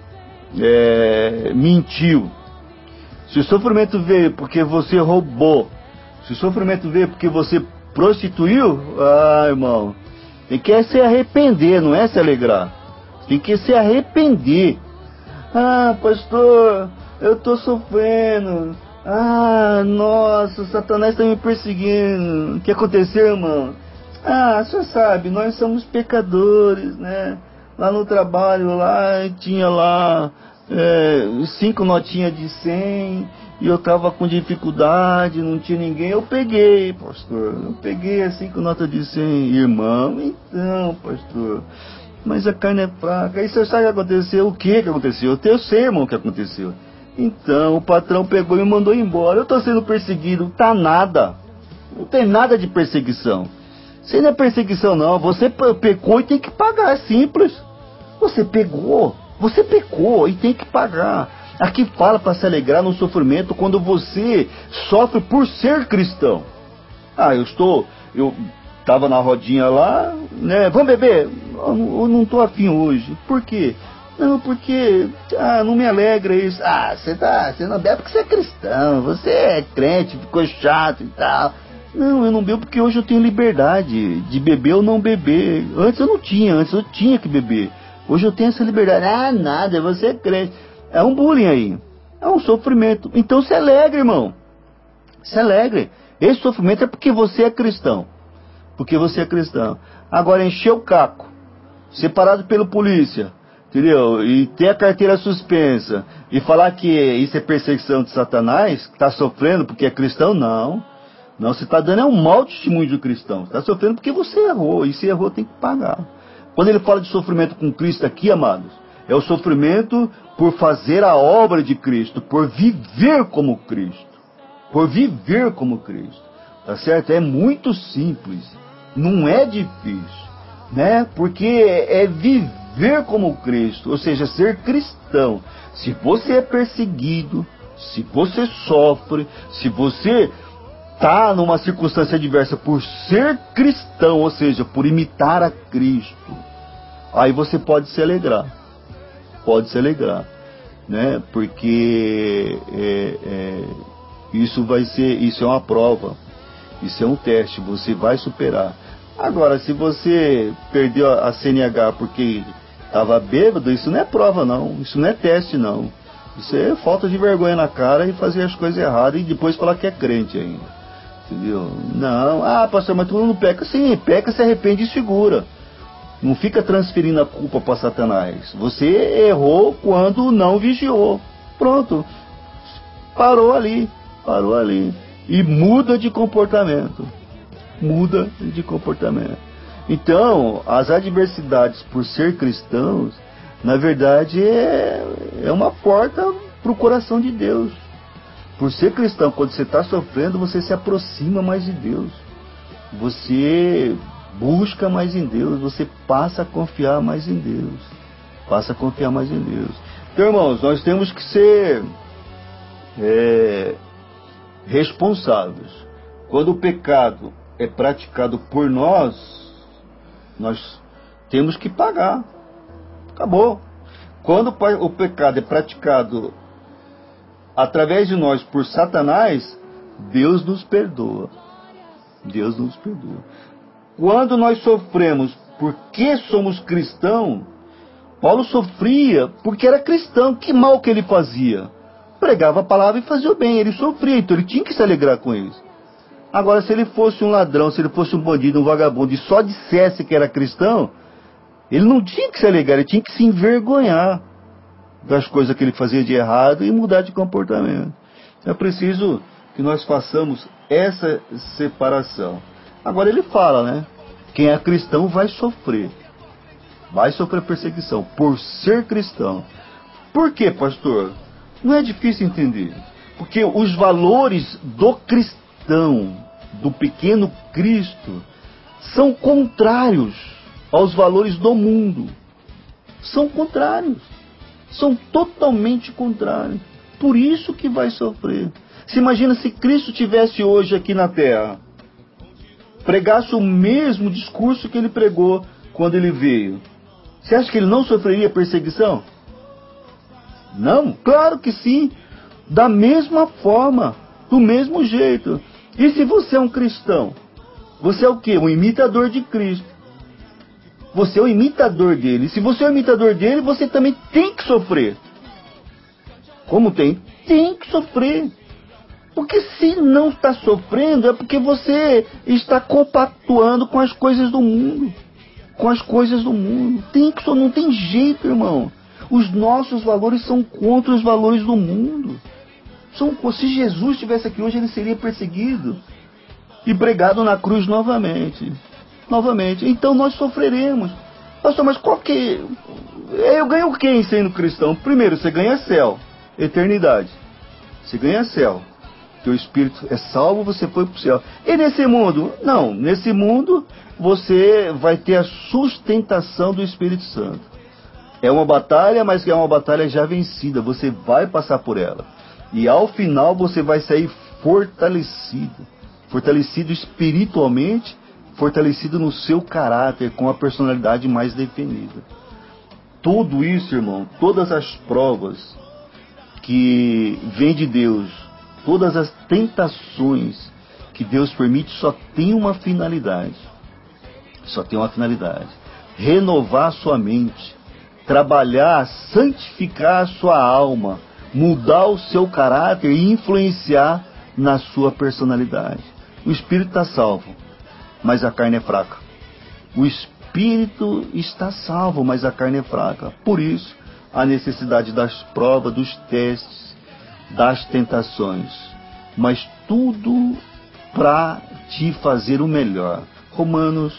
mentiu, se o sofrimento veio porque você roubou, se o sofrimento veio porque você prostituiu, irmão, tem que se arrepender, não é se alegrar. Tem que se arrepender. Pastor, eu estou sofrendo. Nossa, Satanás está me perseguindo. O que aconteceu, irmão? Você sabe, nós somos pecadores, né? Lá no trabalho, lá tinha lá 5 notinhas de 100 e eu tava com dificuldade, não tinha ninguém. Eu peguei, pastor, eu peguei as 5 notas de 100, irmão. Então, pastor, mas a carne é fraca. Aí você sabe o que aconteceu? O que aconteceu? Eu sei, irmão, o que aconteceu. Então, o patrão pegou e me mandou embora. Eu tô sendo perseguido. Tá nada. Não tem nada de perseguição. Isso não é perseguição, não. Você pecou e tem que pagar. É simples. Você pecou e tem que pagar. Aqui fala para se alegrar no sofrimento quando você sofre por ser cristão. Eu estava na rodinha lá, né? Vamos beber? Eu não estou afim hoje. Por quê? Não, porque não me alegra isso. Você não bebe porque você é cristão, você é crente, ficou chato e tal. Não, eu não bebo porque hoje eu tenho liberdade de beber ou não beber. Antes eu não tinha, antes eu tinha que beber. Hoje eu tenho essa liberdade. Nada, você é crente. É um bullying aí. É um sofrimento. Então se alegre, irmão. Se alegre. Esse sofrimento é porque você é cristão. Porque você é cristão. Agora, encher o caco, ser parado pelo polícia, entendeu? E ter a carteira suspensa e falar que isso é perseguição de Satanás, que está sofrendo porque é cristão, não. Não, você está dando um mau testemunho do cristão. Você está sofrendo porque você errou, e se errou tem que pagar. Quando ele fala de sofrimento com Cristo aqui, amados, é o sofrimento por fazer a obra de Cristo, por viver como Cristo. Por viver como Cristo. Tá certo? É muito simples. Não é difícil, né? Porque é viver como Cristo, ou seja, ser cristão. Se você é perseguido, se você sofre, se você está numa circunstância adversa por ser cristão, ou seja, por imitar a Cristo, aí você pode se alegrar. Pode se alegrar, né? Porque isso é uma prova, isso é um teste, você vai superar. Agora, se você perdeu a CNH porque estava bêbado, isso não é prova não, isso não é teste não. Isso é falta de vergonha na cara e fazer as coisas erradas e depois falar que é crente ainda. Entendeu? Não, pastor, mas tu não peca. Sim, peca, se arrepende e segura. Não fica transferindo a culpa para Satanás. Você errou quando não vigiou. Pronto. Parou ali. E muda de comportamento. Então, as adversidades por ser cristãos, na verdade, é uma porta para o coração de Deus. Por ser cristão, quando você está sofrendo, você se aproxima mais de Deus. Você busca mais em Deus. Você passa a confiar mais em Deus. Então, irmãos, nós temos que ser responsáveis. Quando o pecado é praticado por nós temos que pagar. Acabou. Quando o pecado é praticado através de nós por Satanás, Deus nos perdoa. Quando nós sofremos porque somos cristãos, Paulo sofria porque era cristão. Que mal que ele fazia? Pregava a palavra e fazia o bem. Ele sofria, então ele tinha que se alegrar com isso. Agora, se ele fosse um ladrão, se ele fosse um bandido, um vagabundo, e só dissesse que era cristão, ele não tinha que se alegrar, ele tinha que se envergonhar das coisas que ele fazia de errado e mudar de comportamento. É preciso que nós façamos essa separação. Agora ele fala, né? Quem é cristão vai sofrer perseguição por ser cristão. Por quê, pastor? Não é difícil entender. Porque os valores do cristão, do pequeno Cristo, são contrários aos valores do mundo. São contrários. São totalmente contrários. Por isso que vai sofrer. Se imagina se Cristo tivesse hoje aqui na terra, pregasse o mesmo discurso que ele pregou quando ele veio. Você acha que ele não sofreria perseguição? Não, claro que sim. Da mesma forma, do mesmo jeito. E se você é um cristão? Você é o quê? Um imitador de Cristo. Você é um imitador dele. E se você é um imitador dele, você também tem que sofrer. Como tem? Tem que sofrer. Porque se não está sofrendo, é porque você está compactuando com as coisas do mundo. Não tem jeito, irmão. Os nossos valores são contra os valores do mundo. Se Jesus estivesse aqui hoje, ele seria perseguido e pregado na cruz novamente. Então nós sofreremos. Pastor, mas qual que... Eu ganho quem sendo cristão? Primeiro, você ganha céu, eternidade. Você ganha céu. Teu espírito é salvo, você foi para o céu. E nesse mundo? Não, nesse mundo você vai ter a sustentação do Espírito Santo. É uma batalha, mas é uma batalha já vencida. Você vai passar por ela. E ao final você vai sair fortalecido. Fortalecido espiritualmente, fortalecido no seu caráter, com a personalidade mais definida. Tudo isso, irmão, todas as provas que vêm de Deus, todas as tentações que Deus permite, só tem uma finalidade. Renovar a sua mente, trabalhar, santificar a sua alma, mudar o seu caráter e influenciar na sua personalidade. O espírito está salvo, mas a carne é fraca. O espírito espírito está salvo, mas a carne é fraca. Por isso, a necessidade das provas, dos testes, das tentações. Mas tudo para te fazer o melhor. Romanos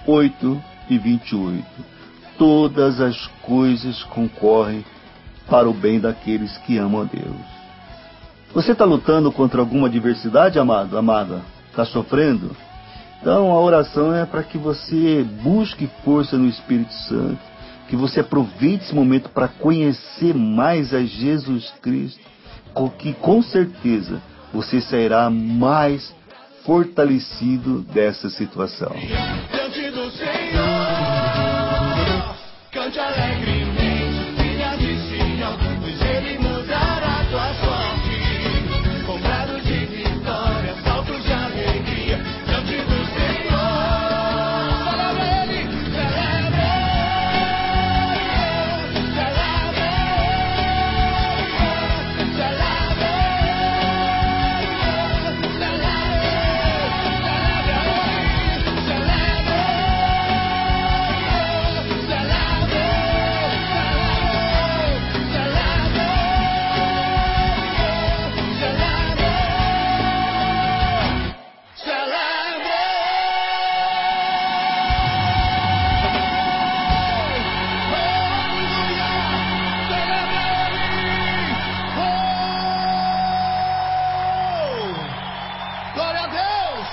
8:28. Todas as coisas concorrem para o bem daqueles que amam a Deus. Você está lutando contra alguma adversidade, amado, amada? Está sofrendo? Então a oração é para que você busque força no Espírito Santo, que você aproveite esse momento para conhecer mais a Jesus Cristo, que com certeza você sairá mais fortalecido dessa situação. Diante do Senhor, cante alegremente, filha de Sião, pois Ele mudará tua sorte, com brados de vitória, saltos de alegria. Diante do Senhor, celebre Ele, celebre, celebre, glória a Deus!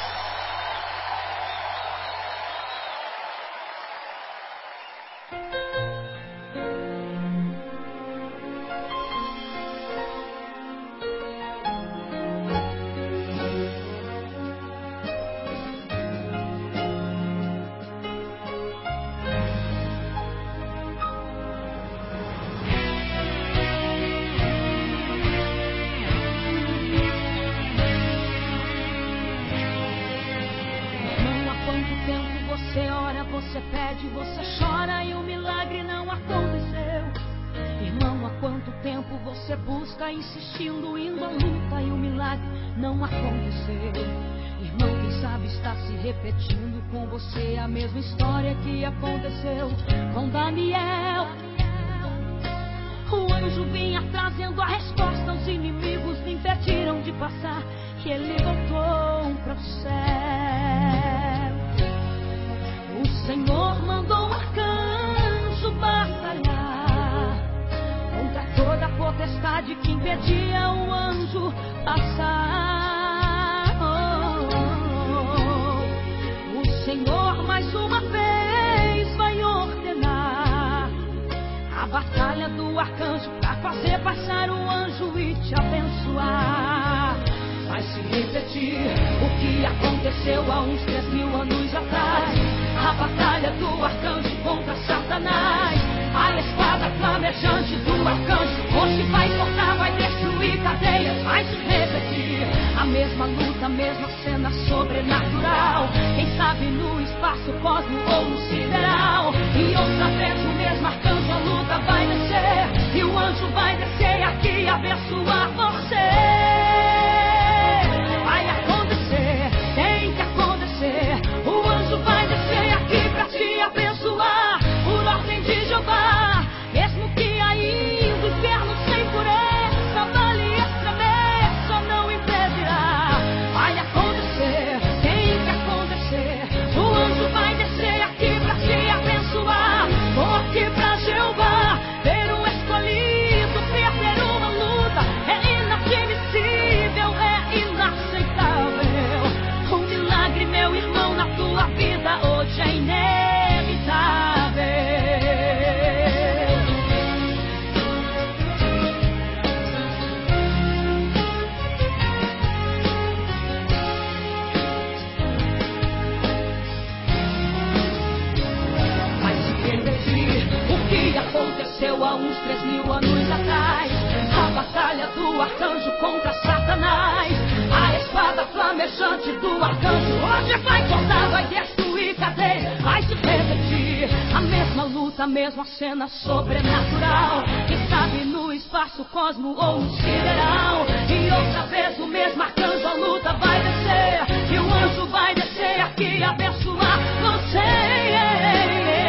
Irmão, há quanto tempo você ora, você pede, você chora e o milagre não aconteceu? Irmão, há quanto tempo você busca, insistindo, indo à luta e o milagre não aconteceu? Irmão, quem sabe está se repetindo com você a mesma história que aconteceu com Daniel. O anjo vinha trazendo a resposta, os inimigos lhe impediram de passar e ele voltou para o céu. O Senhor mandou um arcanjo batalhar contra toda a potestade que impedia o anjo passar. O Senhor mais uma vez vai ordenar a batalha do arcanjo para fazer passar o anjo e te abençoar. Vai se repetir o que aconteceu há uns 3.000 anos atrás. A batalha do arcanjo contra Satanás. A espada flamejante do arcanjo hoje vai cortar, vai destruir cadeias. Vai se repetir a mesma luta, a mesma cena sobrenatural. Quem sabe no espaço cósmico ou no sideral. E outra vez o mesmo arcanjo, a luta vai descer. E o anjo vai descer aqui e abençoar você. Vai acontecer, tem que acontecer. O anjo vai descer aqui pra te abençoar. Por ordem de Jeová, mesmo que ainda o inferno sem pureza vale estremeça, não impedirá. Vai acontecer, tem que acontecer. O anjo vai descer aqui pra te abençoar. Porque pra Jeová ter um escolhido, perder uma luta é inadmissível, é inaceitável. Um milagre, meu irmão, na tua vida hoje é inevitável. Vai se repetir o que aconteceu há uns 3.000 anos atrás. A batalha do arcanjo contra Satanás. A espada flamejante do arcanjo hoje vai cortar, vai destruir cadeias. Vai se repetir a mesma luta, a mesma cena sobrenatural. Quem sabe no espaço cosmo ou no sideral. E outra vez o mesmo arcanjo, a luta vai descer. E o anjo vai descer aqui e abençoar você.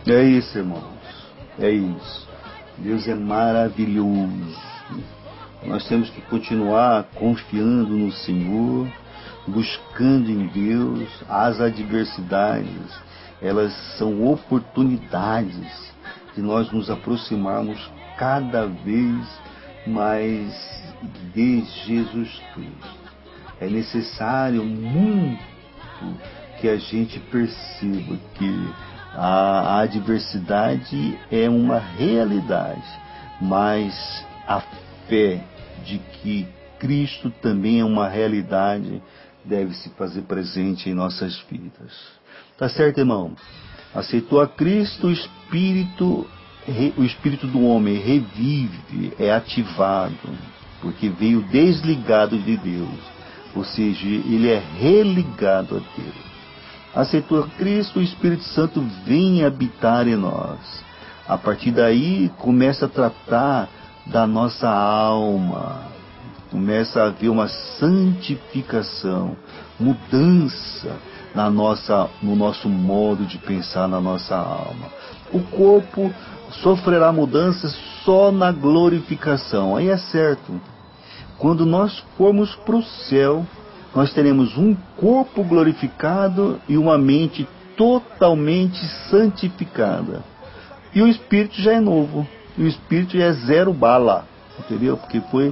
É isso, irmãos. É isso. Deus é maravilhoso. Nós temos que continuar confiando no Senhor, buscando em Deus. As adversidades, elas são oportunidades de nós nos aproximarmos cada vez mais de Jesus Cristo. É necessário muito que a gente perceba que a adversidade é uma realidade, mas a fé de que Cristo também é uma realidade deve se fazer presente em nossas vidas. Tá certo, irmão? Aceitou a Cristo, o espírito do homem revive, é ativado, porque veio desligado de Deus, ou seja, ele é religado a Deus. Aceitou a Cristo, o Espírito Santo vem habitar em nós. A partir daí, começa a tratar da nossa alma. Começa a haver uma santificação, mudança no nosso modo de pensar, na nossa alma. O corpo sofrerá mudanças só na glorificação. Aí é certo. Quando nós formos para o céu, nós teremos um corpo glorificado e uma mente totalmente santificada. E o espírito já é novo. E o espírito já é zero bala. Entendeu? Porque foi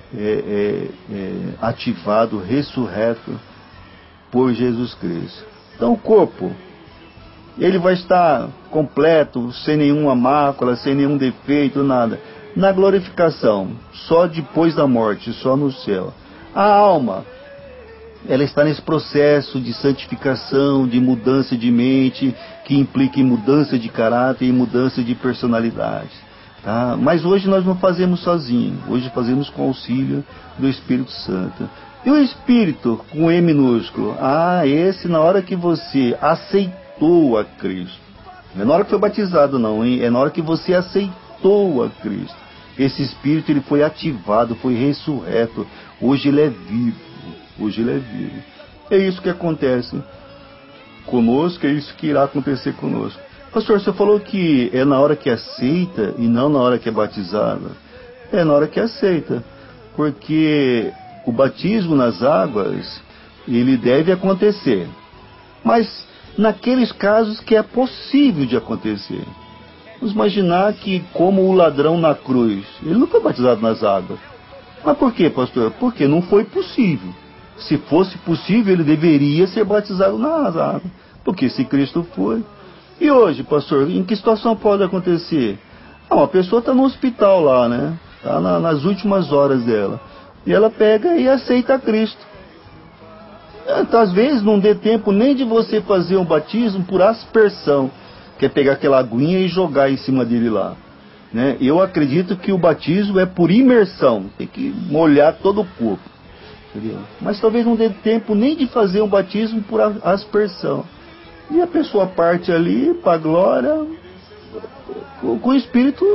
ativado, ressurreto por Jesus Cristo. Então o corpo, ele vai estar completo, sem nenhuma mácula, sem nenhum defeito, nada. Na glorificação, só depois da morte, só no céu. A alma, ela está nesse processo de santificação, de mudança de mente, que implica em mudança de caráter e mudança de personalidade. Tá? Mas hoje nós não fazemos sozinhos, hoje fazemos com o auxílio do Espírito Santo. E o Espírito, com E minúsculo, esse na hora que você aceitou a Cristo. Não é na hora que foi batizado não, hein? É na hora que você aceitou a Cristo. Esse Espírito ele foi ativado, foi ressurreto, hoje ele é vivo. Hoje ele é vivo. É isso que acontece conosco, é isso que irá acontecer conosco. Pastor, você falou que é na hora que aceita e não na hora que é batizado. É na hora que aceita. Porque o batismo nas águas, ele deve acontecer. Mas naqueles casos que é possível de acontecer. Vamos imaginar que, como o ladrão na cruz, ele não foi batizado nas águas. Mas por quê, pastor? Porque não foi possível. Se fosse possível, ele deveria ser batizado nas águas. Porque se Cristo foi. E hoje, pastor, em que situação pode acontecer? Uma pessoa está no hospital lá, né? Está nas últimas horas dela. E ela pega e aceita Cristo. Então, às vezes não dê tempo nem de você fazer um batismo por aspersão. Que é pegar aquela aguinha e jogar em cima dele lá. Né? Eu acredito que o batismo é por imersão. Tem que molhar todo o corpo. Entendeu? Mas talvez não dê tempo nem de fazer um batismo por aspersão. E a pessoa parte ali para a glória com o espírito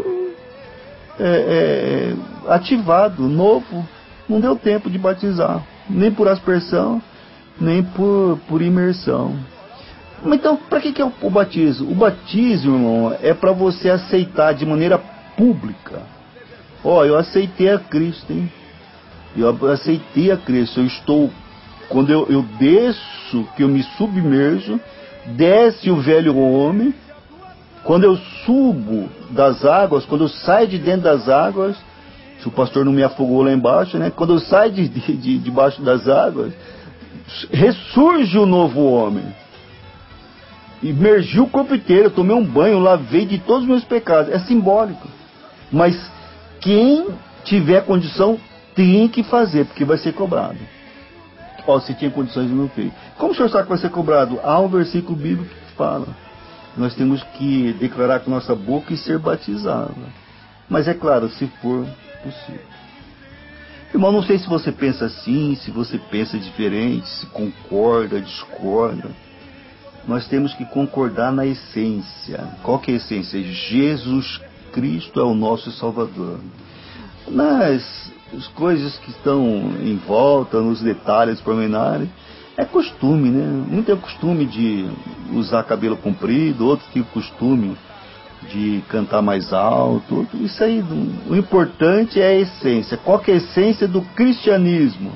ativado, novo. Não deu tempo de batizar, nem por aspersão, nem por imersão. Então, para que é o batismo? O batismo, irmão, é para você aceitar de maneira pública. Eu aceitei a Cristo, hein? Eu aceitei a Cristo. Quando eu desço, que eu me submerjo, desce o velho homem. Quando eu subo das águas, quando eu saio de dentro das águas, se o pastor não me afogou lá embaixo, né? Quando eu saio debaixo das águas, ressurge o novo homem. Imergi o corpo inteiro, eu tomei um banho, lavei de todos os meus pecados. É simbólico. Mas quem tiver condição tem que fazer, porque vai ser cobrado. Se tinha condições e não fez. Como o senhor sabe que vai ser cobrado? Há um versículo bíblico que fala. Nós temos que declarar com nossa boca e ser batizado. Mas é claro, se for possível. Irmão, não sei se você pensa assim, se você pensa diferente, se concorda, discorda. Nós temos que concordar na essência. Qual que é a essência? Jesus Cristo é o nosso Salvador. Nas coisas que estão em volta, nos detalhes pormenores, É costume, né? Um tem o costume de usar cabelo comprido, outro tem o costume de cantar mais alto. Isso aí, o importante é a essência. Qual que é a essência do cristianismo?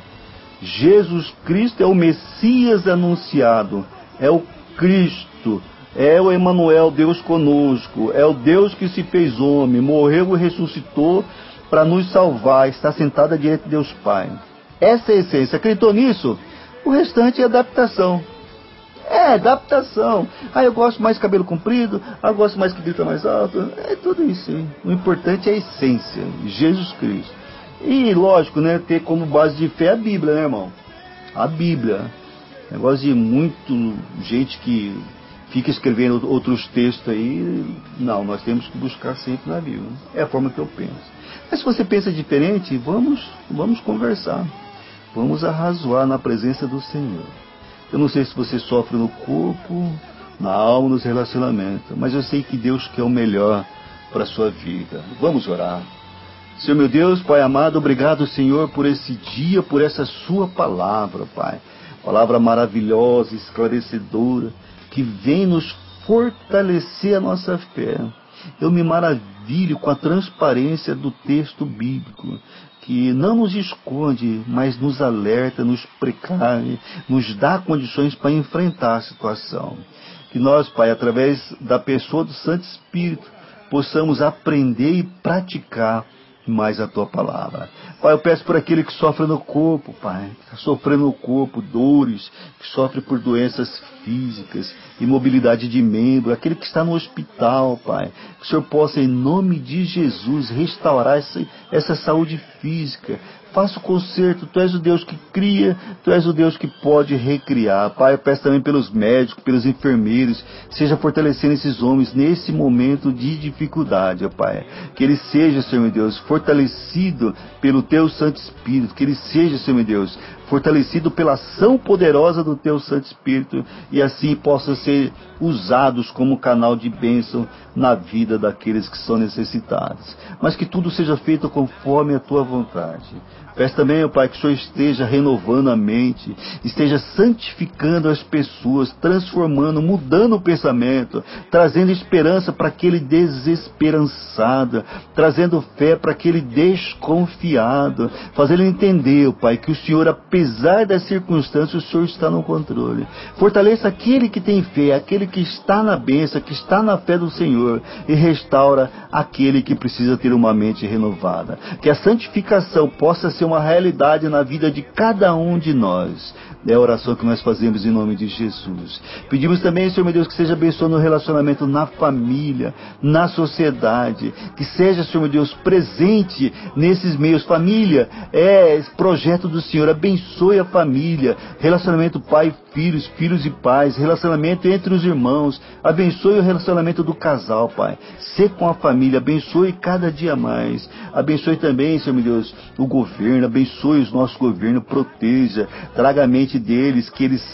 Jesus Cristo é o Messias anunciado, é o Cristo, é o Emanuel, Deus conosco, é o Deus que se fez homem, morreu e ressuscitou para nos salvar, está sentado à direita de Deus Pai. Essa é a essência. Acreditou nisso? O restante é adaptação. É, adaptação. Ah, eu gosto mais de cabelo comprido, eu gosto mais que grita mais alto. É tudo isso aí. O importante é a essência, Jesus Cristo. E, lógico, né, ter como base de fé a Bíblia, né, irmão? A Bíblia. Negócio de muito gente que fica escrevendo outros textos aí. Não, nós temos que buscar sempre na Bíblia. É a forma que eu penso. Mas se você pensa diferente, vamos conversar. Vamos arrazoar na presença do Senhor. Eu não sei se você sofre no corpo, na alma, nos relacionamentos, mas eu sei que Deus quer o melhor para a sua vida. Vamos orar. Senhor meu Deus, Pai amado, obrigado, Senhor, por esse dia, por essa sua palavra, Pai. Palavra maravilhosa, esclarecedora, que vem nos fortalecer a nossa fé. Eu me maravilho com a transparência do texto bíblico, que não nos esconde, mas nos alerta, nos precave, nos dá condições para enfrentar a situação. Que nós, Pai, através da pessoa do Santo Espírito, possamos aprender e praticar mais a Tua palavra. Pai, eu peço por aquele que sofre no corpo, Pai, que está sofrendo no corpo, dores, que sofre por doenças físicas, imobilidade de membro, aquele que está no hospital, Pai, que o Senhor possa, em nome de Jesus, restaurar essa saúde física. Faça o conserto, Tu és o Deus que cria, Tu és o Deus que pode recriar. Pai, eu peço também pelos médicos, pelos enfermeiros, seja fortalecendo esses homens nesse momento de dificuldade, ó Pai. Que ele seja, Senhor meu Deus, fortalecido pelo Teu Santo Espírito, que ele seja, Senhor meu Deus, fortalecido pela ação poderosa do Teu Santo Espírito, e assim possa ser usados como canal de bênção na vida daqueles que são necessitados. Mas que tudo seja feito conforme a Tua vontade. Peço também, ó Pai, que o Senhor esteja renovando a mente, esteja santificando as pessoas, transformando, mudando o pensamento, trazendo esperança para aquele desesperançado, trazendo fé para aquele desconfiado, fazendo ele entender, ó Pai, que o Senhor, apesar das circunstâncias, o Senhor está no controle. Fortaleça aquele que tem fé, aquele que está na bênção, que está na fé do Senhor, e restaura aquele que precisa ter uma mente renovada. Que a santificação possa ser uma realidade na vida de cada um de nós. É a oração que nós fazemos em nome de Jesus. Pedimos também, Senhor meu Deus, que seja abençoando o relacionamento na família, na sociedade, que seja, Senhor meu Deus, presente nesses meios. Família é projeto do Senhor, abençoe a família, relacionamento pai e filhos, filhos e pais, relacionamento entre os irmãos, abençoe o relacionamento do casal, Pai. Sê com a família, abençoe cada dia mais. Abençoe também, Senhor meu Deus, o governo, abençoe os nossos governos, proteja, traga a mente deles, que eles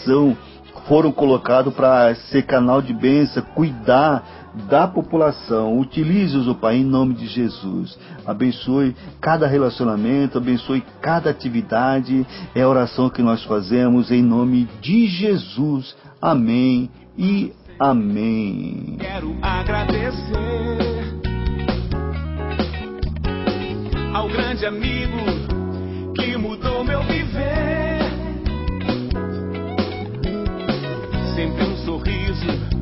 foram colocados para ser canal de bênção, cuidar da população. Utilize-os, ó Pai, em nome de Jesus. Abençoe cada relacionamento, abençoe cada atividade. É a oração que nós fazemos em nome de Jesus. Amém e amém. Quero agradecer ao grande amigo que mudou meu viver. Sempre um sorriso